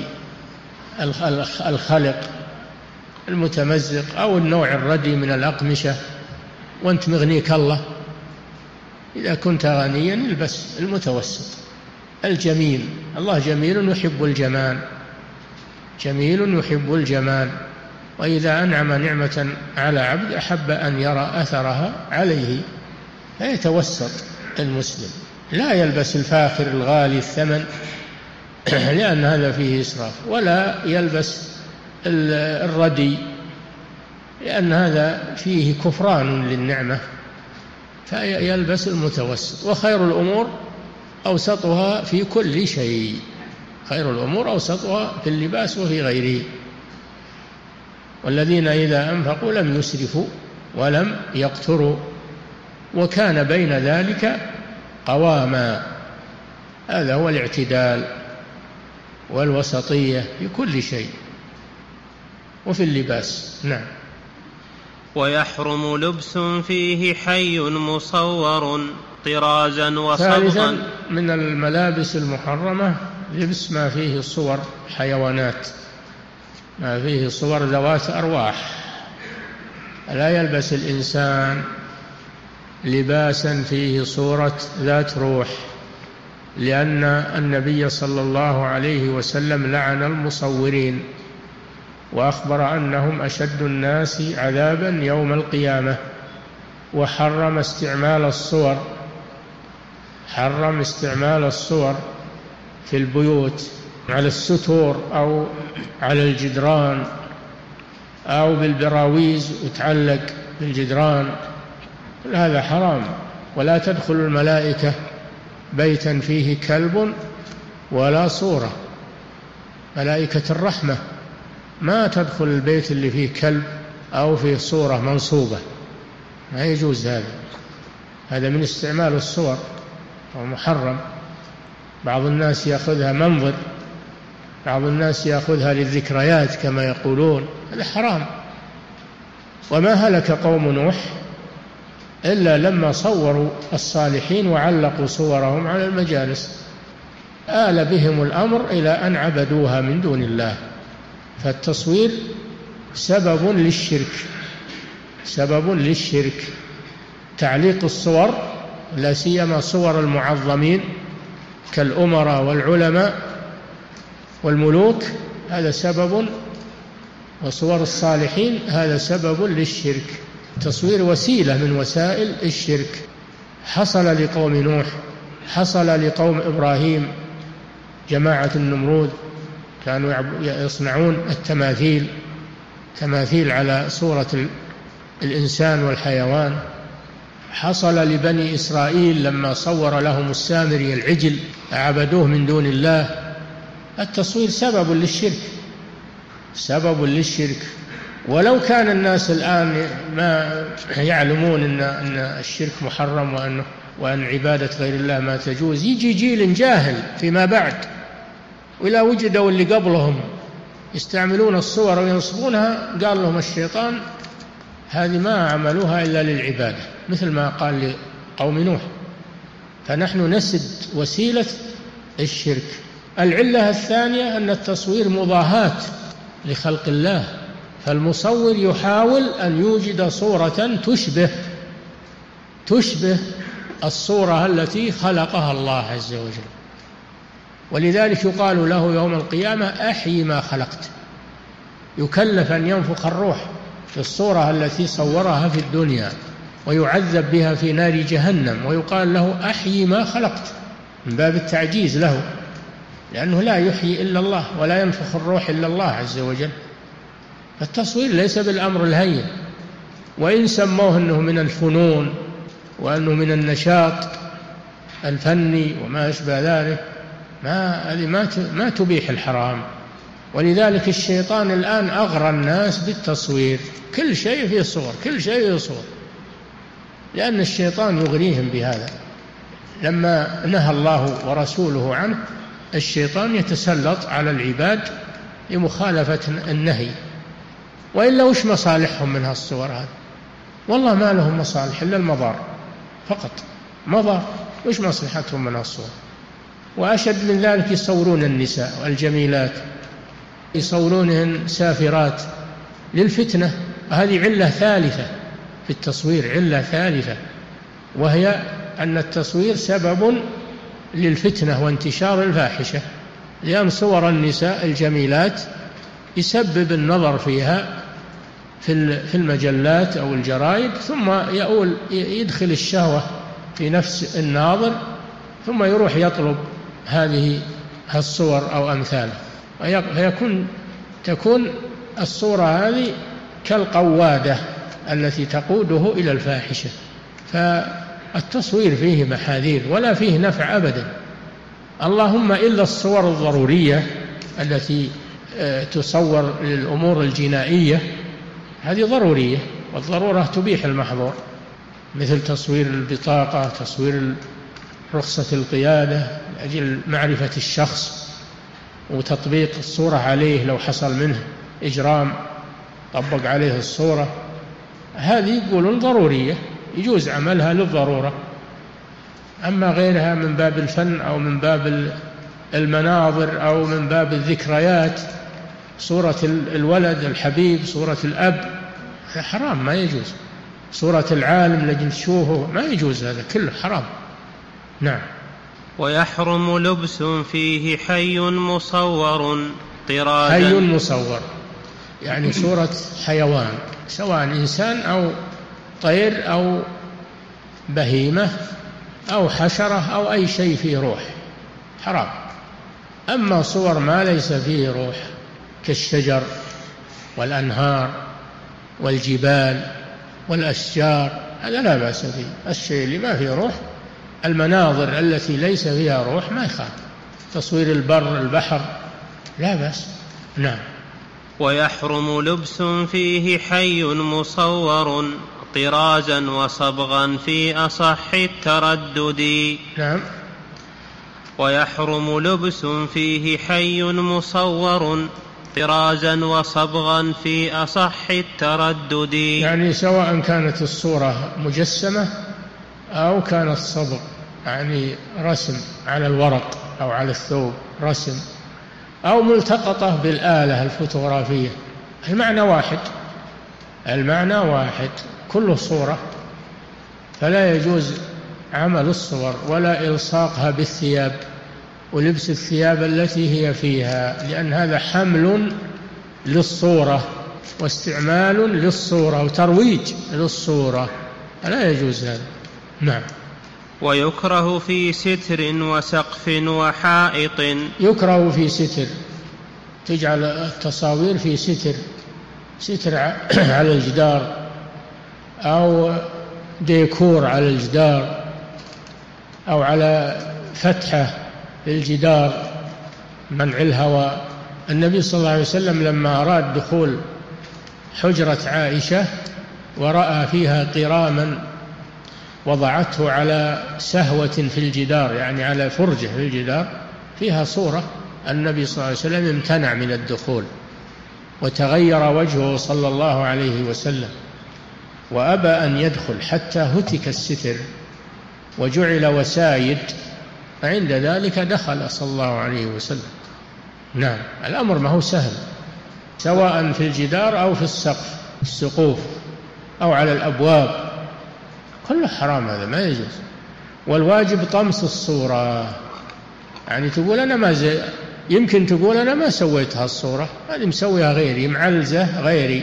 الخلق المتمزق أو النوع الردي من الأقمشة وأنت مغنيك الله. إذا كنت غنيا البس المتوسط الجميل. الله جميل يحب الجمال، جميل يحب الجمال. وإذا أنعم نعمة على عبد أحب أن يرى أثرها عليه، فيتوسط المسلم. لا يلبس الفاخر الغالي الثمن لأن هذا فيه إسراف، ولا يلبس الردي لأن هذا فيه كفران للنعمة، فيلبس المتوسط. وخير الأمور أوسطها في كل شيء. خير الأمور أوسطها في اللباس وفي غيره. والذين إذا أنفقوا لم يسرفوا ولم يقتروا وكان بين ذلك قواما. هذا هو الاعتدال والوسطية في كل شيء وفي اللباس. نعم. ويحرم لبس فيه حي مصور طرازا وصبغا. ثالثا من الملابس المحرمة لبس ما فيه صور حيوانات، ما فيه صور ذوات أرواح. لا يلبس الإنسان لباسا فيه صورة ذات روح، لأن النبي صلى الله عليه وسلم لعن المصورين وأخبر أنهم أشد الناس عذابا يوم القيامة. وحرم استعمال الصور، حرم استعمال الصور في البيوت على الستور أو على الجدران أو بالبراويز وتعلق بالجدران، هذا حرام. ولا تدخل الملائكة بيتا فيه كلب ولا صورة. ملائكة الرحمة ما تدخل البيت اللي فيه كلب أو فيه صورة منصوبة، ما يجوز هذا. هذا من استعمال الصور ومحرم. بعض الناس يأخذها منظر، بعض الناس يأخذها للذكريات كما يقولون، هذا حرام. وما هلك قوم نوح إلا لما صوروا الصالحين وعلقوا صورهم على المجالس، آل بهم الأمر إلى أن عبدوها من دون الله. فالتصوير سبب للشرك، سبب للشرك. تعليق الصور لا سيما صور المعظمين كالأمراء والعلماء والملوك هذا سبب، وصور الصالحين هذا سبب للشرك. التصوير وسيلة من وسائل الشرك. حصل لقوم نوح، حصل لقوم إبراهيم، جماعة النمرود كانوا يصنعون التماثيل، تماثيل على صورة الإنسان والحيوان. حصل لبني إسرائيل لما صور لهم السامري العجل عبدوه من دون الله. التصوير سبب للشرك، سبب للشرك. ولو كان الناس الآن ما يعلمون أن الشرك محرم وأن عبادة غير الله ما تجوز، يجي جيل جاهل فيما بعد وإذا وجدوا اللي قبلهم يستعملون الصور وينصبونها قال لهم الشيطان هذه ما عملوها إلا للعبادة، مثل ما قال لقوم نوح. فنحن نسد وسيلة الشرك. العلة الثانية أن التصوير مضاهاة لخلق الله، فالمصور يحاول أن يوجد صورة تشبه الصورة التي خلقها الله عز وجل. ولذلك يقال له يوم القيامة أحيي ما خلقت. يكلف أن ينفخ الروح في الصورة التي صورها في الدنيا ويعذب بها في نار جهنم، ويقال له أحيي ما خلقت من باب التعجيز له، لأنه لا يحيي إلا الله ولا ينفخ الروح إلا الله عز وجل. التصوير ليس بالأمر الهين، وإن سموه أنه من الفنون وأنه من النشاط الفني وما أشبه ذلك، هذه ما تبيح الحرام، ولذلك الشيطان الآن أغرى الناس بالتصوير، كل شيء فيه صور، كل شيء فيه صور، لأن الشيطان يغريهم بهذا. لما نهى الله ورسوله عنه الشيطان يتسلط على العباد لمخالفة النهي، وإلا وش مصالحهم من هالصور هذه؟ والله ما لهم مصالح إلا المضار فقط، مضار، وش مصلحتهم من هالصور؟ وأشد من ذلك يصورون النساء والجميلات، يصورونهن سافرات للفتنة. هذه علة ثالثة في التصوير، علة ثالثة، وهي أن التصوير سبب للفتنة وانتشار الفاحشة، لأن صور النساء الجميلات يسبب النظر فيها في المجلات أو الجرائد، ثم يدخل الشهوة في نفس الناظر، ثم يروح يطلب هذه الصور أو أمثالها، تكون الصورة هذه كالقوادة التي تقوده إلى الفاحشة. فالتصوير فيه محاذير ولا فيه نفع أبدا، اللهم إلا الصور الضرورية التي تصور للأمور الجنائية، هذه ضرورية، والضرورة تبيح المحظور، مثل تصوير البطاقة، تصوير رخصة القيادة لأجل معرفة الشخص وتطبيق الصورة عليه لو حصل منه إجرام طبق عليه الصورة، هذه يقولون ضرورية يجوز عملها للضرورة. أما غيرها من باب الفن أو من باب المناظر أو من باب الذكريات، صورة الولد الحبيب، صورة الأب، هذا حرام ما يجوز، صورة العالم لجل تشوفه ما يجوز، هذا كله حرام. نعم. ويحرم لبس فيه حي مصور طرازا. حي مصور يعني صورة حيوان، سواء إنسان أو طير أو بهيمة أو حشرة أو أي شيء فيه روح، حرام. أما صور ما ليس فيه روح كالشجر والأنهار والجبال والأشجار، هذا لا بأس فيه. الشيء اللي ما فيه روح، المناظر التي ليس فيها روح ما يخالف، تصوير البر البحر لا بأس. نعم. ويحرم لبس فيه حي مصور طرازا وصبغا في أصح التردد. نعم. ويحرم لبس فيه حي مصور طرازا وصبغا في أصح التردد، يعني سواء كانت الصورة مجسمة أو كانت صبغ، يعني رسم على الورق أو على الثوب رسم، أو ملتقطة بالآلة الفوتوغرافية، المعنى واحد، المعنى واحد، كل صورة. فلا يجوز عمل الصور ولا إلصاقها بالثياب ولبس الثياب التي هي فيها، لأن هذا حمل للصورة واستعمال للصورة وترويج للصورة، لا يجوز هذا. نعم. ويكره في ستر وسقف وحائط. يكره في ستر، تجعل التصاوير في ستر على الجدار أو ديكور على الجدار أو على فتحة للجدار منع الهواء. النبي صلى الله عليه وسلم لما أراد دخول حجرة عائشة ورأى فيها قراما وضعته على سهوة في الجدار، يعني على فرجة في الجدار فيها صورة، النبي صلى الله عليه وسلم امتنع من الدخول وتغير وجهه صلى الله عليه وسلم وأبى أن يدخل حتى هتك الستر وجعل وسايد، فعند ذلك دخل صلى الله عليه وسلم. نعم. الأمر ما هو سهل، سواء في الجدار أو في السقف السقوف أو على الأبواب، كله حرام، هذا ما يجوز. والواجب طمس الصورة، يعني تقول أنا يمكن تقول أنا ما سويت هالصورة، هذه مسويها غيري، معلزة غيري،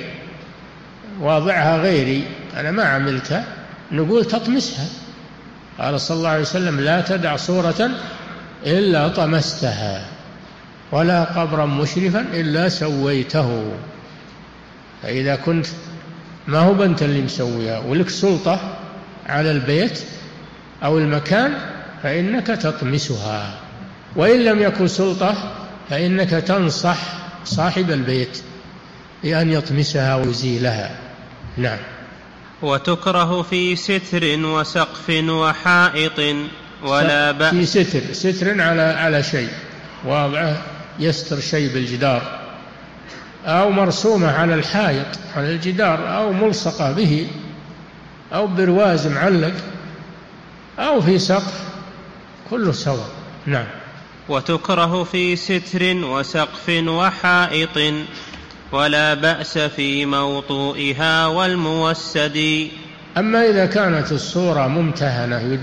واضعها غيري، أنا ما عملتها، نقول تطمسها. قال صلى الله عليه وسلم لا تدع صورة إلا طمستها ولا قبرا مشرفا إلا سويته. فإذا كنت ما هو أنت اللي مسويها ولك سلطة على البيت أو المكان فإنك تطمسها، وإن لم يكن سلطة فإنك تنصح صاحب البيت بأن يطمسها ويزيلها. نعم. وتكره في ستر وسقف وحائط ولا بأس. في ستر على شيء واضعه يستر شيء بالجدار، أو مرسومة على الحائط على الجدار، أو ملصقة به، أو برواز معلق، أو في سقف، كله سواء. نعم. وتكره في ستر وسقف وحائط ولا بأس في موطوئها والموسد. أما إذا كانت الصورة ممتهنة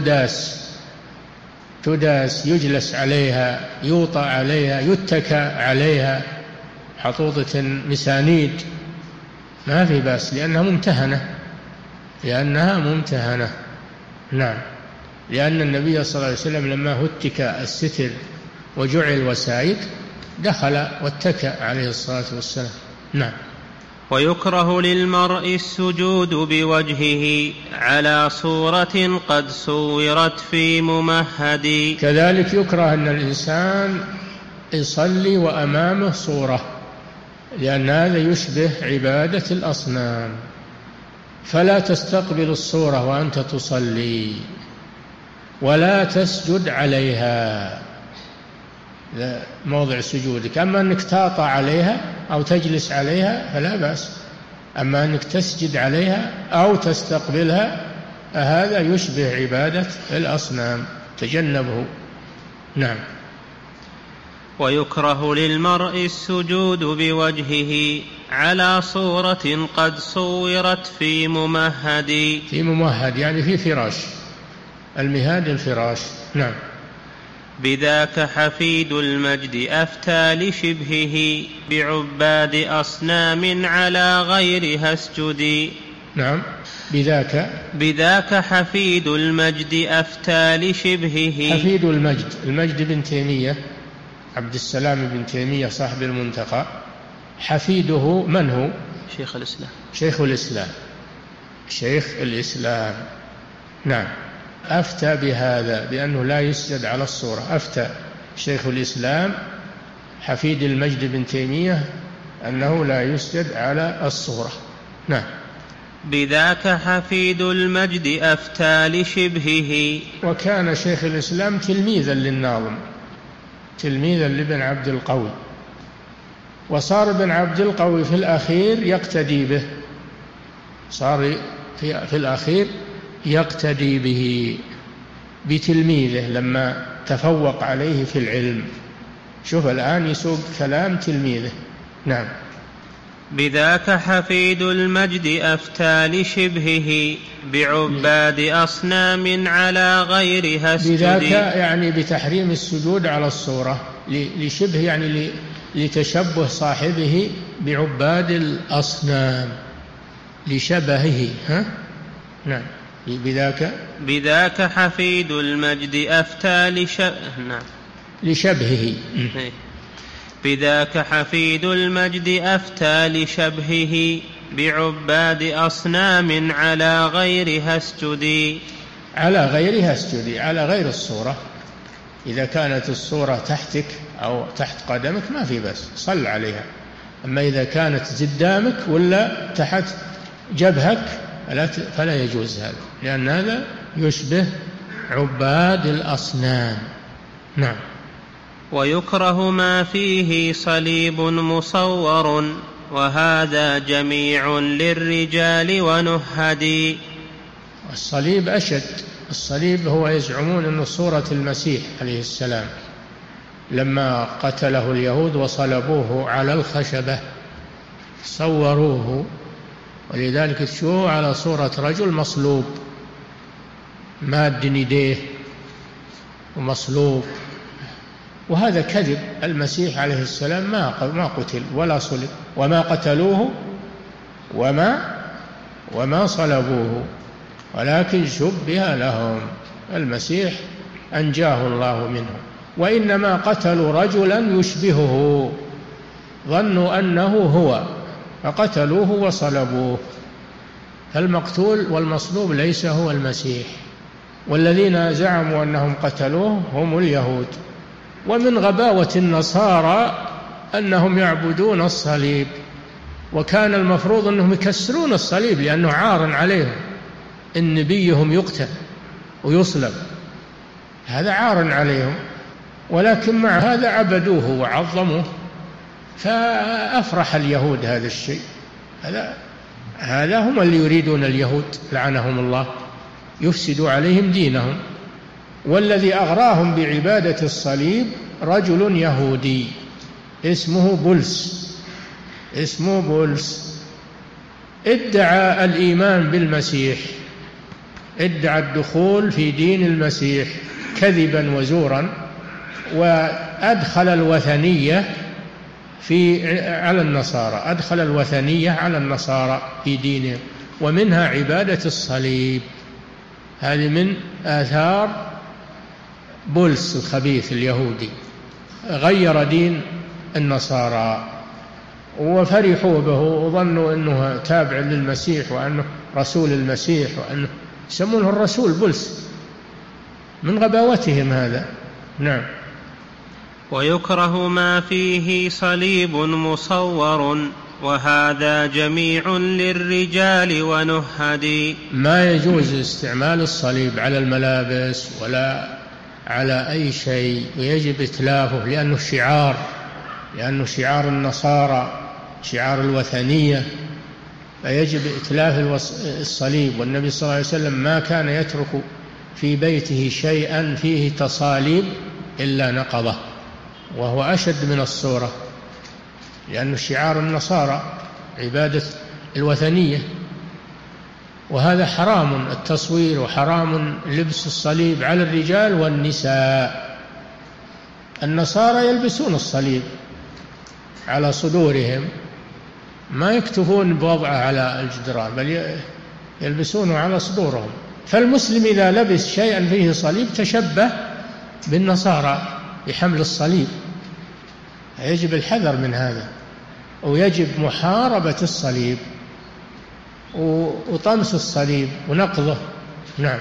تداس يجلس عليها، يوطأ عليها، يتكى عليها، حطوطة مسانيد، ما في بأس لأنها ممتهنة. نعم. لأن النبي صلى الله عليه وسلم لما هتك الستر وجعل وسائد دخل واتكى عليه الصلاة والسلام. نعم. ويكره للمرء السجود بوجهه على صورة قد صورت في ممهد. كذلك يكره أن الإنسان يصلي وأمامه صورة، لأن هذا يشبه عبادة الأصنام، فلا تستقبل الصورة وأنت تصلي، ولا تسجد عليها موضع سجودك. أما أنك تاطأ عليها أو تجلس عليها فلا بأس، أما أنك تسجد عليها أو تستقبلها هذا يشبه عبادة الأصنام، تجنبه. نعم. ويكره للمرء السجود بوجهه على صورة قد صورت في ممهد. في ممهد يعني في فراش، المهاد الفراش. نعم. بذاك حفيد المجد أفتى لشبهه بعباد أصنام على غيرها اسجدي. نعم. بذاك حفيد المجد أفتى لشبهه. حفيد المجد بن تيمية، عبد السلام بن تيمية صاحب المنتقى، حفيده من هو؟ شيخ الإسلام. نعم. أفتى بهذا بأنه لا يسجد على الصورة، أفتى شيخ الإسلام حفيد المجد بن تيمية أنه لا يسجد على الصورة. نعم. بذاك حفيد المجد أفتى لشبهه. وكان شيخ الإسلام تلميذا للناظم، تلميذا لابن عبد القوي، وصار ابن عبد القوي في الأخير يقتدي به، صار في الأخير يقتدي به بتلميذه لما تفوق عليه في العلم. شوف الآن يسوق كلام تلميذه. نعم. بذاك حفيد المجد أفتى لشبهه بعباد أصنام على غيرها اسجدي. بذاك يعني بتحريم السجود على الصورة، لشبه يعني لتشبه صاحبه بعباد الأصنام، لشبهه. نعم. بذاك حفيد المجد أفتى لشبهه. بذاك حفيد المجد أفتى لشبهه بعباد أصنام على غيرها اسجدي. على غير الصورة. إذا كانت الصورة تحتك أو تحت قدمك ما في بس، صل عليها. أما إذا كانت قدامك ولا تحت جبهك فلا يجوز هذا، لأن هذا يشبه عباد الأصنام. نعم. ويكره ما فيه صليب مصور وهذا جميع للرجال ونهدي. الصليب أشد. الصليب هو يزعمون أنه صورة المسيح عليه السلام لما قتله اليهود وصلبوه على الخشبة صوروه، ولذلك تشوفه على صورة رجل مصلوب ماد يديه ومصلوب، وهذا كذب. المسيح عليه السلام ما قتل ولا صلب، وما قتلوه وما صلبوه، ولكن شبه لهم. المسيح أنجاه الله منه، وإنما قتلوا رجلا يشبهه، ظنوا أنه هو فقتلوه وصلبوه. فالمقتول والمصلوب ليس هو المسيح، والذين زعموا أنهم قتلوه هم اليهود. ومن غباوة النصارى أنهم يعبدون الصليب، وكان المفروض أنهم يكسرون الصليب لأنه عار عليهم إن نبيهم يقتل ويصلب، هذا عار عليهم، ولكن مع هذا عبدوه وعظموه، فأفرح اليهود هذا الشيء. هذا هم اللي يريدون اليهود لعنهم الله، يفسدوا عليهم دينهم. والذي أغراهم بعبادة الصليب رجل يهودي اسمه بولس، ادعى الإيمان بالمسيح، ادعى الدخول في دين المسيح كذبا وزورا، وأدخل الوثنية على النصارى، أدخل الوثنية على النصارى في دينهم، ومنها عبادة الصليب. هذه من آثار بولس الخبيث اليهودي، غير دين النصارى وفرحوا به وظنوا أنه تابع للمسيح وأنه رسول المسيح، وأنه يسمونه الرسول بولس، من غباوتهم هذا. نعم. ويكره ما فيه صليب مصور، وهذا جميع للرجال ونهدي. ما يجوز استعمال الصليب على الملابس ولا على أي شيء، ويجب إتلافه لأنه شعار النصارى، شعار الوثنية، فيجب إتلاف الصليب. والنبي صلى الله عليه وسلم ما كان يترك في بيته شيئا فيه تصاليب إلا نقضه، وهو أشد من الصورة، لأنه شعار النصارى عبادة الوثنية، وهذا حرام التصوير، وحرام لبس الصليب على الرجال والنساء. النصارى يلبسون الصليب على صدورهم، ما يكتفون بوضعه على الجدران، بل يلبسونه على صدورهم. فالمسلم إذا لبس شيئا فيه صليب تشبه بالنصارى بحمل الصليب، يجب الحذر من هذا، ويجب محاربة الصليب وطمس الصليب ونقضه. نعم.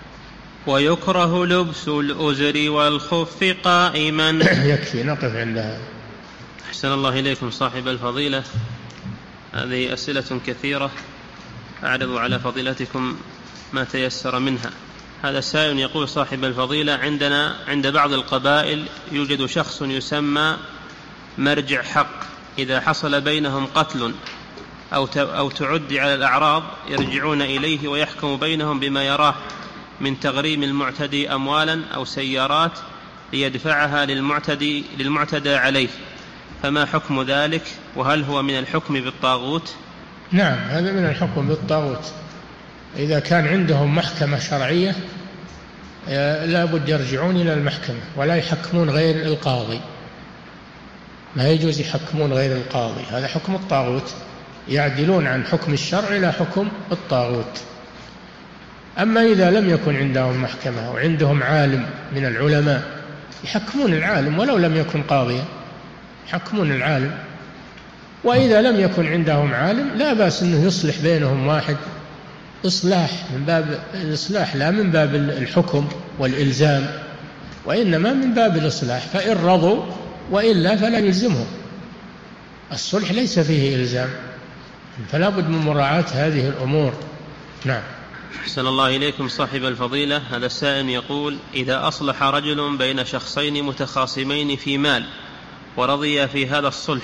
ويكره لبس الأزر والخف قائما. يكفي، نقف عندها. أحسن الله إليكم صاحب الفضيلة، هذه أسئلة كثيرة أعرض على فضيلتكم ما تيسر منها. هذا السائل يقول: صاحب الفضيلة، عندنا عند بعض القبائل يوجد شخص يسمى مرجع حق، إذا حصل بينهم قتل أو تعدي على الأعراض يرجعون إليه ويحكم بينهم بما يراه من تغريم المعتدي أموالا أو سيارات ليدفعها للمعتدى عليه، فما حكم ذلك؟ وهل هو من الحكم بالطاغوت؟ نعم، هذا من الحكم بالطاغوت. إذا كان عندهم محكمة شرعية لا بد يرجعون إلى المحكمة ولا يحكمون غير القاضي، ما يجوز يحكمون غير القاضي، هذا حكم الطاغوت، يعدلون عن حكم الشرع إلى حكم الطاغوت. أما إذا لم يكن عندهم محكمة وعندهم عالم من العلماء يحكمون العالم ولو لم يكن قاضيا، يحكمون العالم. وإذا لم يكن عندهم عالم لا بأس أنه يصلح بينهم واحد، إصلاح من باب الإصلاح لا من باب الحكم والإلزام، وإنما من باب الإصلاح، فإن رضوا وإلا فلا يلزمهم. الصلح ليس فيه إلزام، فلا بد من مراعاة هذه الأمور. نعم. أحسن الله إليكم صاحب الفضيلة، هذا السائل يقول: إذا أصلح رجل بين شخصين متخاصمين في مال ورضي في هذا الصلح،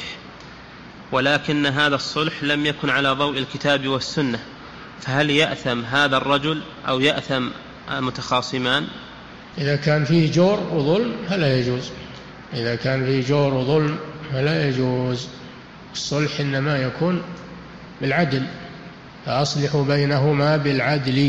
ولكن هذا الصلح لم يكن على ضوء الكتاب والسنة، فهل يأثم هذا الرجل أو يأثم المتخاصمان؟ إذا كان فيه جور وظلم فلا يجوز، إذا كان فيه جور وظلم فلا يجوز. الصلح إنما يكون بالعدل، فأصلحوا بينهما بالعدل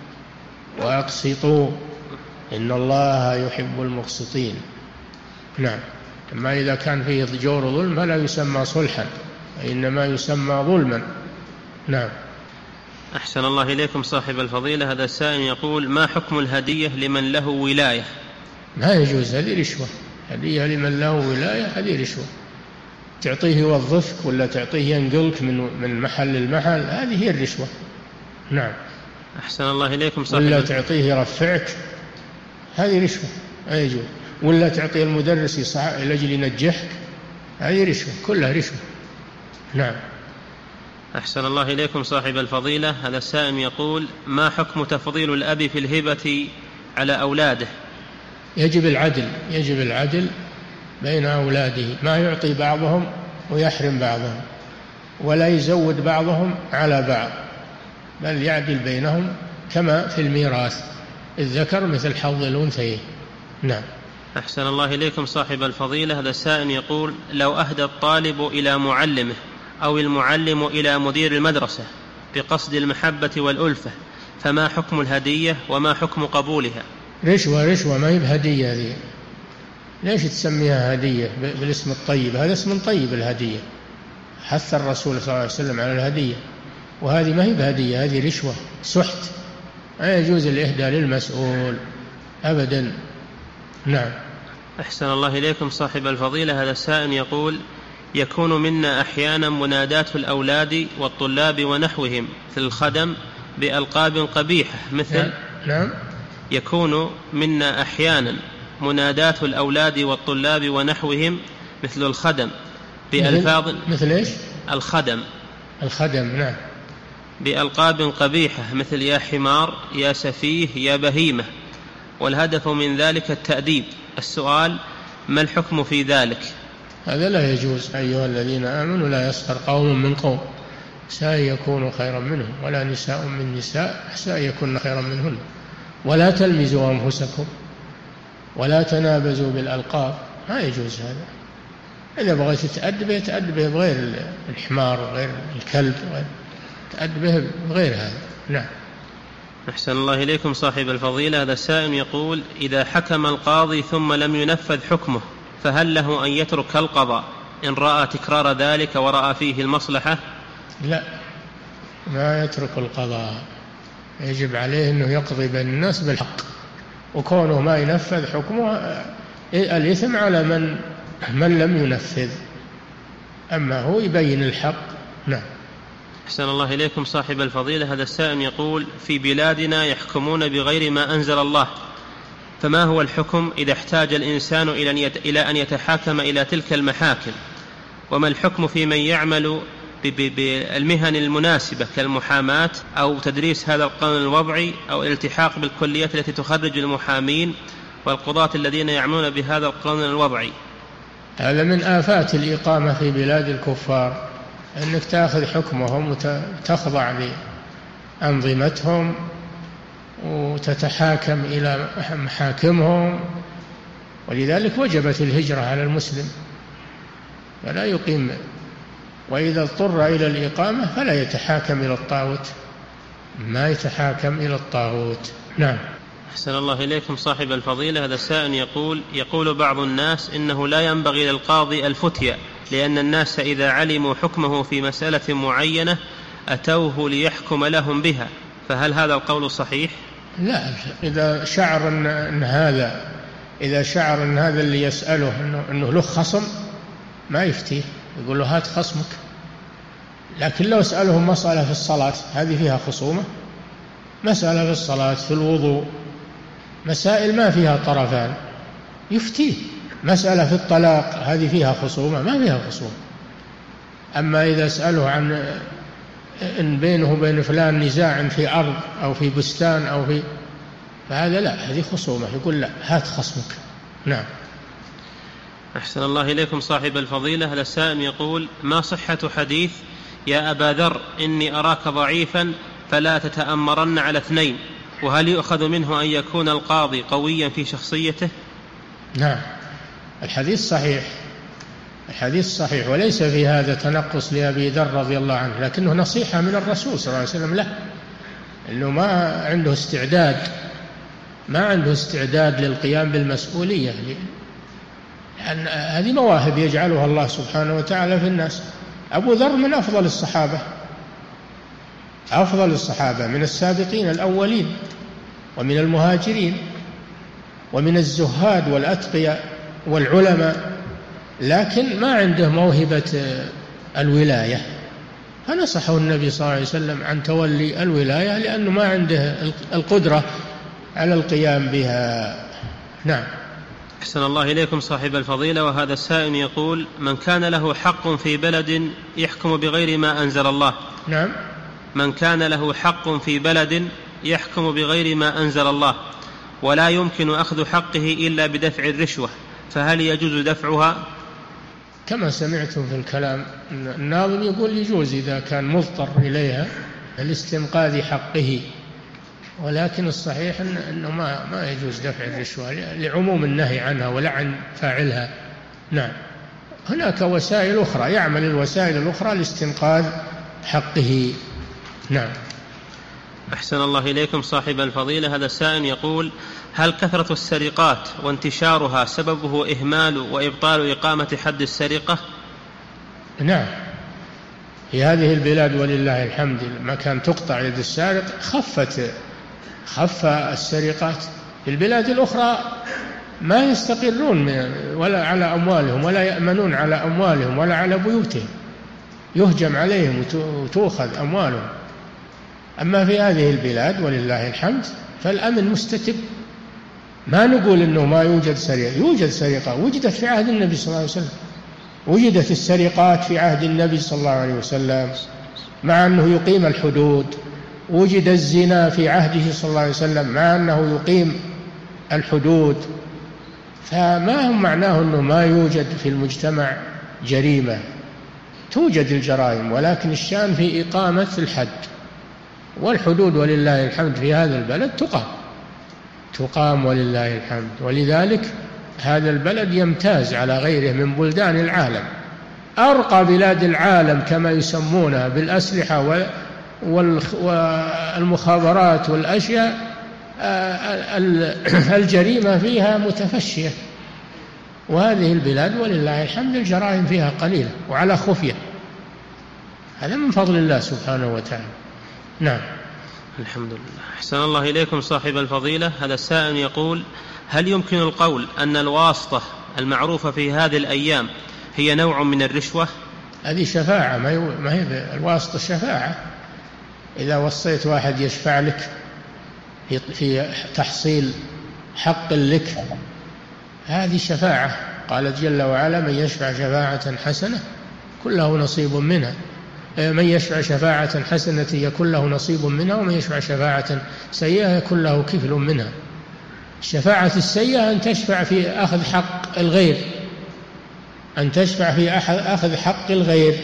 وأقسطوا إن الله يحب المقسطين. نعم. أما إذا كان فيه جور وظلم فلا يسمى صلحا، وإنما يسمى ظلما. نعم. أحسن الله إليكم صاحب الفضيلة، هذا السائل يقول: ما حكم الهدية لمن له ولاية؟ ما يجوز، هذه رشوة. هدية لمن له ولاية هذه رشوة، تعطيه يوظفك ولا تعطيه ينقلك من محل لمحل، هذه هي الرشوة. نعم. أحسن الله إليكم صاحب ولا تعطيه يرفعك، هذه رشوة، لا يجوز. ولا تعطيه المدرس لأجل ينجحك، هذه رشوة، كلها رشوة. نعم. أحسن الله إليكم صاحب الفضيلة. هذا السائل يقول: ما حكم تفضيل الأب في الهبة على أولاده؟ يجب العدل بين أولاده، ما يعطي بعضهم ويحرم بعضهم، ولا يزود بعضهم على بعض، بل يعدل بينهم كما في الميراث، الذكر مثل حظ الأنثيين. نعم. أحسن الله إليكم صاحب الفضيلة. هذا السائل يقول: لو أهدى الطالب إلى معلمه أو المعلم إلى مدير المدرسة بقصد المحبة والألفة، فما حكم الهدية وما حكم قبولها؟ رشوة، ما هي بهدية هذه. ليش تسميها هدية بالاسم الطيب؟ هذا اسم طيب الهدية، حث الرسول صلى الله عليه وسلم على الهدية، وهذه ما هي بهدية، هذه رشوة، سحت، لا يجوز الإهداء للمسؤول أبدا. نعم. أحسن الله إليكم صاحب الفضيلة. هذا السائل يقول: يكون منا أحيانا منادات الأولاد والطلاب ونحوهم في الخدم بألقاب قبيحة مثل نعم. يكون منا أحيانا منادات الأولاد والطلاب ونحوهم مثل الخدم بألفاظ مثل إيش؟ الخدم. نعم. بألقاب قبيحة مثل يا حمار، يا سفيه، يا بهيمة، والهدف من ذلك التأديب. السؤال: ما الحكم في ذلك؟ هذا لا يجوز. أيها الذين آمنوا لا يسخر قوم من قوم عسى أن يكونوا خيرا منهم ولا نساء من نساء عسى أن يكون خيرا منهن ولا تلمزوا أنفسكم ولا تنابزوا بالألقاب. ما يجوز هذا. إذا بغيت تأدبه بغير الحمار وغير الكلب، تأدبه بغير هذا. نعم. أحسن الله إليكم صاحب الفضيلة. هذا السائل يقول: إذا حكم القاضي ثم لم ينفذ حكمه فهل له أن يترك القضاء إن رأى تكرار ذلك ورأى فيه المصلحة؟ لا، ما يترك القضاء، يجب عليه أنه يقضي بين الناس بالحق، وكونه ما ينفذ حكمه الإثم على من لم ينفذ، أما هو يبين الحق. نعم. أحسن الله إليكم صاحب الفضيلة. هذا السائل يقول: في بلادنا يحكمون بغير ما أنزل الله، فما هو الحكم إذا احتاج الإنسان إلى أن يتحاكم إلى تلك المحاكم؟ وما الحكم في من يعمل بالمهن المناسبة كالمحاماة أو تدريس هذا القانون الوضعي أو الالتحاق بالكليات التي تخرج المحامين والقضاة الذين يعملون بهذا القانون الوضعي؟ هذا من آفات الإقامة في بلاد الكفار، أنك تأخذ حكمهم وتخضع لأنظمتهم وتتحاكم إلى محاكمهم، ولذلك وجبت الهجرة على المسلم فلا يقيم، وإذا اضطر إلى الإقامة فلا يتحاكم إلى الطاغوت، ما يتحاكم إلى الطاغوت. نعم. أحسن الله إليكم صاحب الفضيلة. هذا السائل يقول بعض الناس إنه لا ينبغي للقاضي الفتية لأن الناس إذا علموا حكمه في مسألة معينة أتوه ليحكم لهم بها، فهل هذا القول صحيح؟ لا، إذا شعر أن هذا اللي يسأله أنه له خصم ما يفتيه، يقول له هات خصمك. لكن لو سألهم مسألة في الصلاة هذه فيها خصومة، مسألة في الصلاة، في الوضوء، مسائل ما فيها طرفان يفتيه. مسألة في الطلاق هذه فيها خصومة، ما فيها خصومة. أما إذا سأله عن إن بينه وبين فلان نزاع في أرض أو في بستان أو في، فهذا لا، هذه خصومة، يقول لا هات خصمك. نعم. أحسن الله إليكم صاحب الفضيلة. هذا السائل يقول: ما صحة حديث يا أبا ذر إني أراك ضعيفا فلا تتأمرن على اثنين، وهل يؤخذ منه أن يكون القاضي قويا في شخصيته؟ نعم، الحديث صحيح وليس في هذا تنقص لأبي ذر رضي الله عنه، لكنه نصيحة من الرسول صلى الله عليه وسلم له، إنه ما عنده استعداد للقيام بالمسؤولية، لأن هذه مواهب يجعلها الله سبحانه وتعالى في الناس. أبو ذر من أفضل الصحابة من السابقين الأولين ومن المهاجرين ومن الزهاد والأتقياء والعلماء، لكن ما عنده موهبة الولاية، فنصحه النبي صلى الله عليه وسلم عن تولي الولاية لأنه ما عنده القدرة على القيام بها. نعم. أحسن الله إليكم صاحب الفضيلة، وهذا السائل يقول: من كان له حق في بلد يحكم بغير ما أنزل الله. نعم. من كان له حق في بلد يحكم بغير ما أنزل الله ولا يمكن أخذ حقه إلا بدفع الرشوة، فهل يجوز دفعها؟ كما سمعتم في الكلام الناظم يقول يجوز إذا كان مضطر إليها لاستنقاذ حقه، ولكن الصحيح أنه ما يجوز دفع الرشوة لعموم النهي عنها ولا عن فاعلها. نعم. هناك وسائل أخرى، يعمل الوسائل الأخرى لاستنقاذ حقه. نعم. أحسن الله إليكم صاحب الفضيلة، هذا السائل يقول: هل كثرة السرقات وانتشارها سببه إهمال وإبطال إقامة حد السرقة؟ نعم. في هذه البلاد ولله الحمد ما كان تقطع يد السارق خف السرقات. في البلاد الأخرى ما يستقرون ولا على أموالهم ولا يأمنون على أموالهم ولا على بيوتهم، يهجم عليهم وتؤخذ أموالهم. أما في هذه البلاد ولله الحمد فالأمن مستتب. ما نقول أنه ما يوجد سرقة، يوجد سرقة، وجدت في عهد النبي صلى الله عليه وسلم، وجدت السرقات في عهد النبي صلى الله عليه وسلم مع أنه يقيم الحدود، وجد الزنا في عهده صلى الله عليه وسلم مع أنه يقيم الحدود. فما هم معناه أنه ما يوجد في المجتمع جريمة، توجد الجرائم، ولكن الشأن في إقامة الحد والحدود ولله الحمد في هذا البلد تقام ولله الحمد. ولذلك هذا البلد يمتاز على غيره من بلدان العالم، أرقى بلاد العالم كما يسمونها بالأسلحة والمخابرات والأشياء، الجريمة فيها متفشية، وهذه البلاد ولله الحمد الجرائم فيها قليلة وعلى خفية. هذا من فضل الله سبحانه وتعالى. نعم. الحمد لله. أحسن الله إليكم صاحب الفضيلة، هذا السائل يقول: هل يمكن القول أن الواسطة المعروفة في هذه الأيام هي نوع من الرشوة؟ هذه شفاعة، ما هي الواسطة شفاعة. إذا وصيت واحد يشفع لك في تحصيل حق لك، هذه شفاعة. قال جل وعلا: من يشفع شفاعة حسنة كن له نصيب منها، من يشفع شفاعة حسنة يكن له نصيب منها، ومن يشفع شفاعة سيئة يكن له كفل منها. الشفاعة السيئة أن تشفع في أخذ حق الغير، أن تشفع في أخذ حق الغير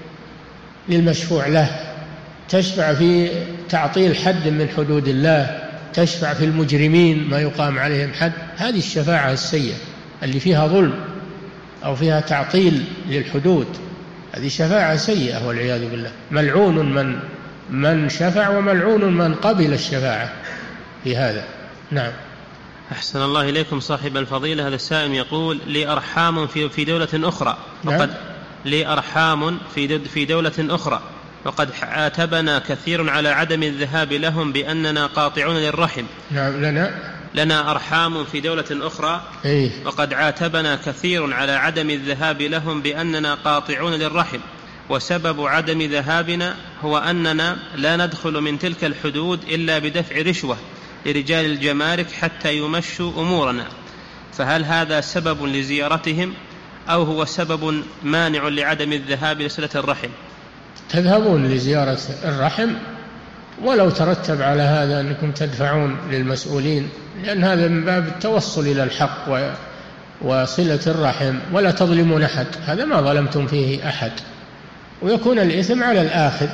للمشفوع له، تشفع في تعطيل حد من حدود الله، تشفع في المجرمين ما يقام عليهم حد. هذه الشفاعة السيئة اللي فيها ظلم أو فيها تعطيل للحدود، هذه شفاعة سيئة والعياذ بالله. ملعون من شفع وملعون من قبل الشفاعة في هذا. نعم. أحسن الله إليكم صاحب الفضيلة، هذا السائل يقول: لي أرحام في دولة أخرى، نعم. لي أرحام في دولة أخرى، وقد عاتبنا كثير على عدم الذهاب لهم بأننا قاطعون للرحم. نعم. لنا أرحام في دولة أخرى، وقد عاتبنا كثير على عدم الذهاب لهم بأننا قاطعون للرحم، وسبب عدم ذهابنا هو أننا لا ندخل من تلك الحدود إلا بدفع رشوة لرجال الجمارك حتى يمشوا أمورنا، فهل هذا سبب لزيارتهم أو هو سبب مانع لعدم الذهاب لصلة الرحم؟ تذهبون لزيارة الرحم ولو ترتب على هذا أنكم تدفعون للمسؤولين، لأن هذا من باب التوصل إلى الحق وصلة الرحم، ولا تظلمون أحد، هذا ما ظلمتم فيه أحد، ويكون الإثم على الآخر،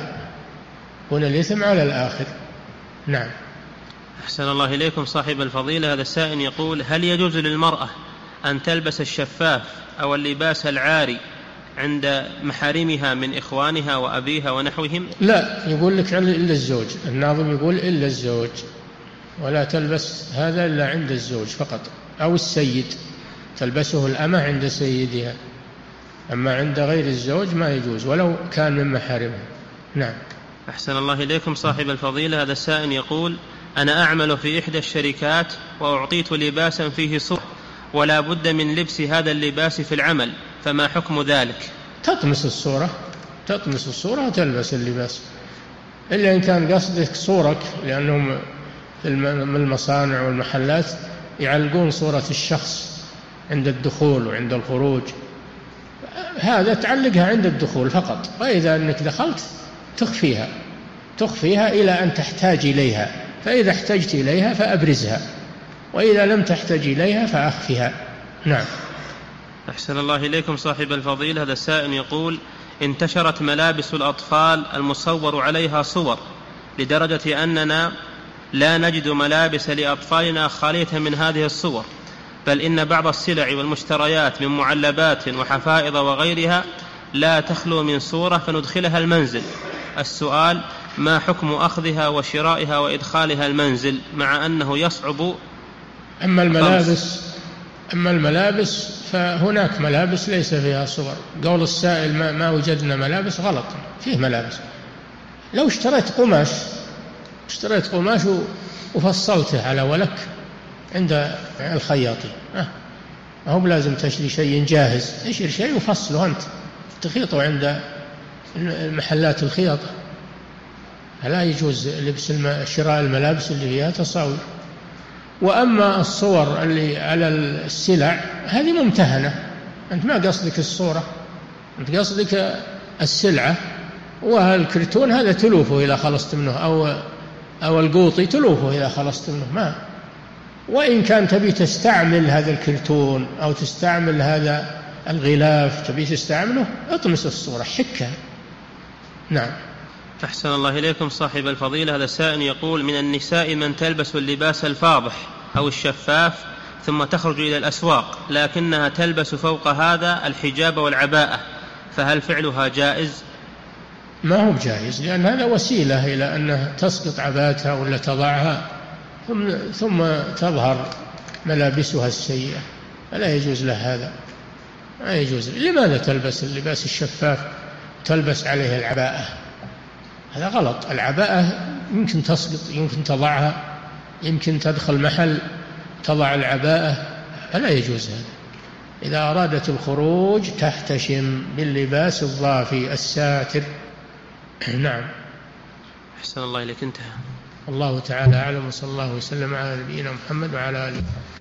نعم. أحسن الله إليكم صاحب الفضيلة، هذا السائل يقول: هل يجوز للمرأة أن تلبس الشفاف أو اللباس العاري عند محارمها من إخوانها وأبيها ونحوهم؟ لا، يقول لك إلا الزوج، الناظم يقول إلا الزوج، ولا تلبس هذا إلا عند الزوج فقط، أو السيد، تلبسه الأمة عند سيدها، أما عند غير الزوج ما يجوز ولو كان من محارمها. نعم. أحسن الله إليكم صاحب الفضيلة، هذا السائل يقول: أنا أعمل في إحدى الشركات وأعطيت لباسا فيه صورة ولا بد من لبس هذا اللباس في العمل، فما حكم ذلك؟ تطمس الصورة وتلبس اللباس، إلا إن كان قصدك صورك، لأنهم في المصانع والمحلات يعلقون صورة الشخص عند الدخول وعند الخروج، هذا تعلقها عند الدخول فقط، وإذا أنك دخلت تخفيها إلى أن تحتاج إليها، فإذا احتجت إليها فأبرزها، وإذا لم تحتاج إليها فأخفها. نعم. أحسن الله إليكم صاحب الفضيلة. هذا السائل يقول: انتشرت ملابس الأطفال المصور عليها صور لدرجة أننا لا نجد ملابس لأطفالنا خالية من هذه الصور، بل إن بعض السلع والمشتريات من معلبات وحفائض وغيرها لا تخلو من صورة فندخلها المنزل. السؤال: ما حكم أخذها وشرائها وإدخالها المنزل مع أنه يصعب؟ أما الملابس فهناك ملابس ليس فيها صور. قول السائل ما وجدنا ملابس غلط، فيه ملابس. لو اشتريت قماش وفصلته على ولك عند الخياطين، هو لازم تشتري شيء جاهز، اشتري شيء وفصله أنت، تخيطه عند محلات الخياطة. لا يجوز لبس شراء الملابس اللي فيها تصاوير. وأما الصور اللي على السلع هذه ممتهنة، أنت ما قصدك الصورة، أنت قصدك السلعة، والكرتون هذا تلوفه إذا خلصت منه، أو القوطي تلوفه إذا خلصت منه. ما وإن كان تبي تستعمل هذا الكرتون أو تستعمل هذا الغلاف تبي تستعمله، اطمس الصورة، حكها. نعم. أحسن الله إليكم صاحب الفضيلة. هذا سائل يقول: من النساء من تلبس اللباس الفاضح أو الشفاف ثم تخرج إلى الأسواق لكنها تلبس فوق هذا الحجاب والعباءة، فهل فعلها جائز؟ ما هو جائز، لأن هذا وسيلة إلى أنها تسقط عباءتها ولا تضعها ثم تظهر ملابسها السيئة، فلا يجوز له هذا، ما يجوز. لماذا تلبس اللباس الشفاف تلبس عليه العباءة؟ هذا غلط. العباءة يمكن تسقط، يمكن تضعها، يمكن تدخل محل تضع العباءة، فلا يجوز هذا. إذا أرادت الخروج تحتشم باللباس الضافي الساتر. نعم. أحسن الله إليك. انتهى. الله تعالى أعلم، وصلى الله وسلم على نبينا محمد وعلى آله.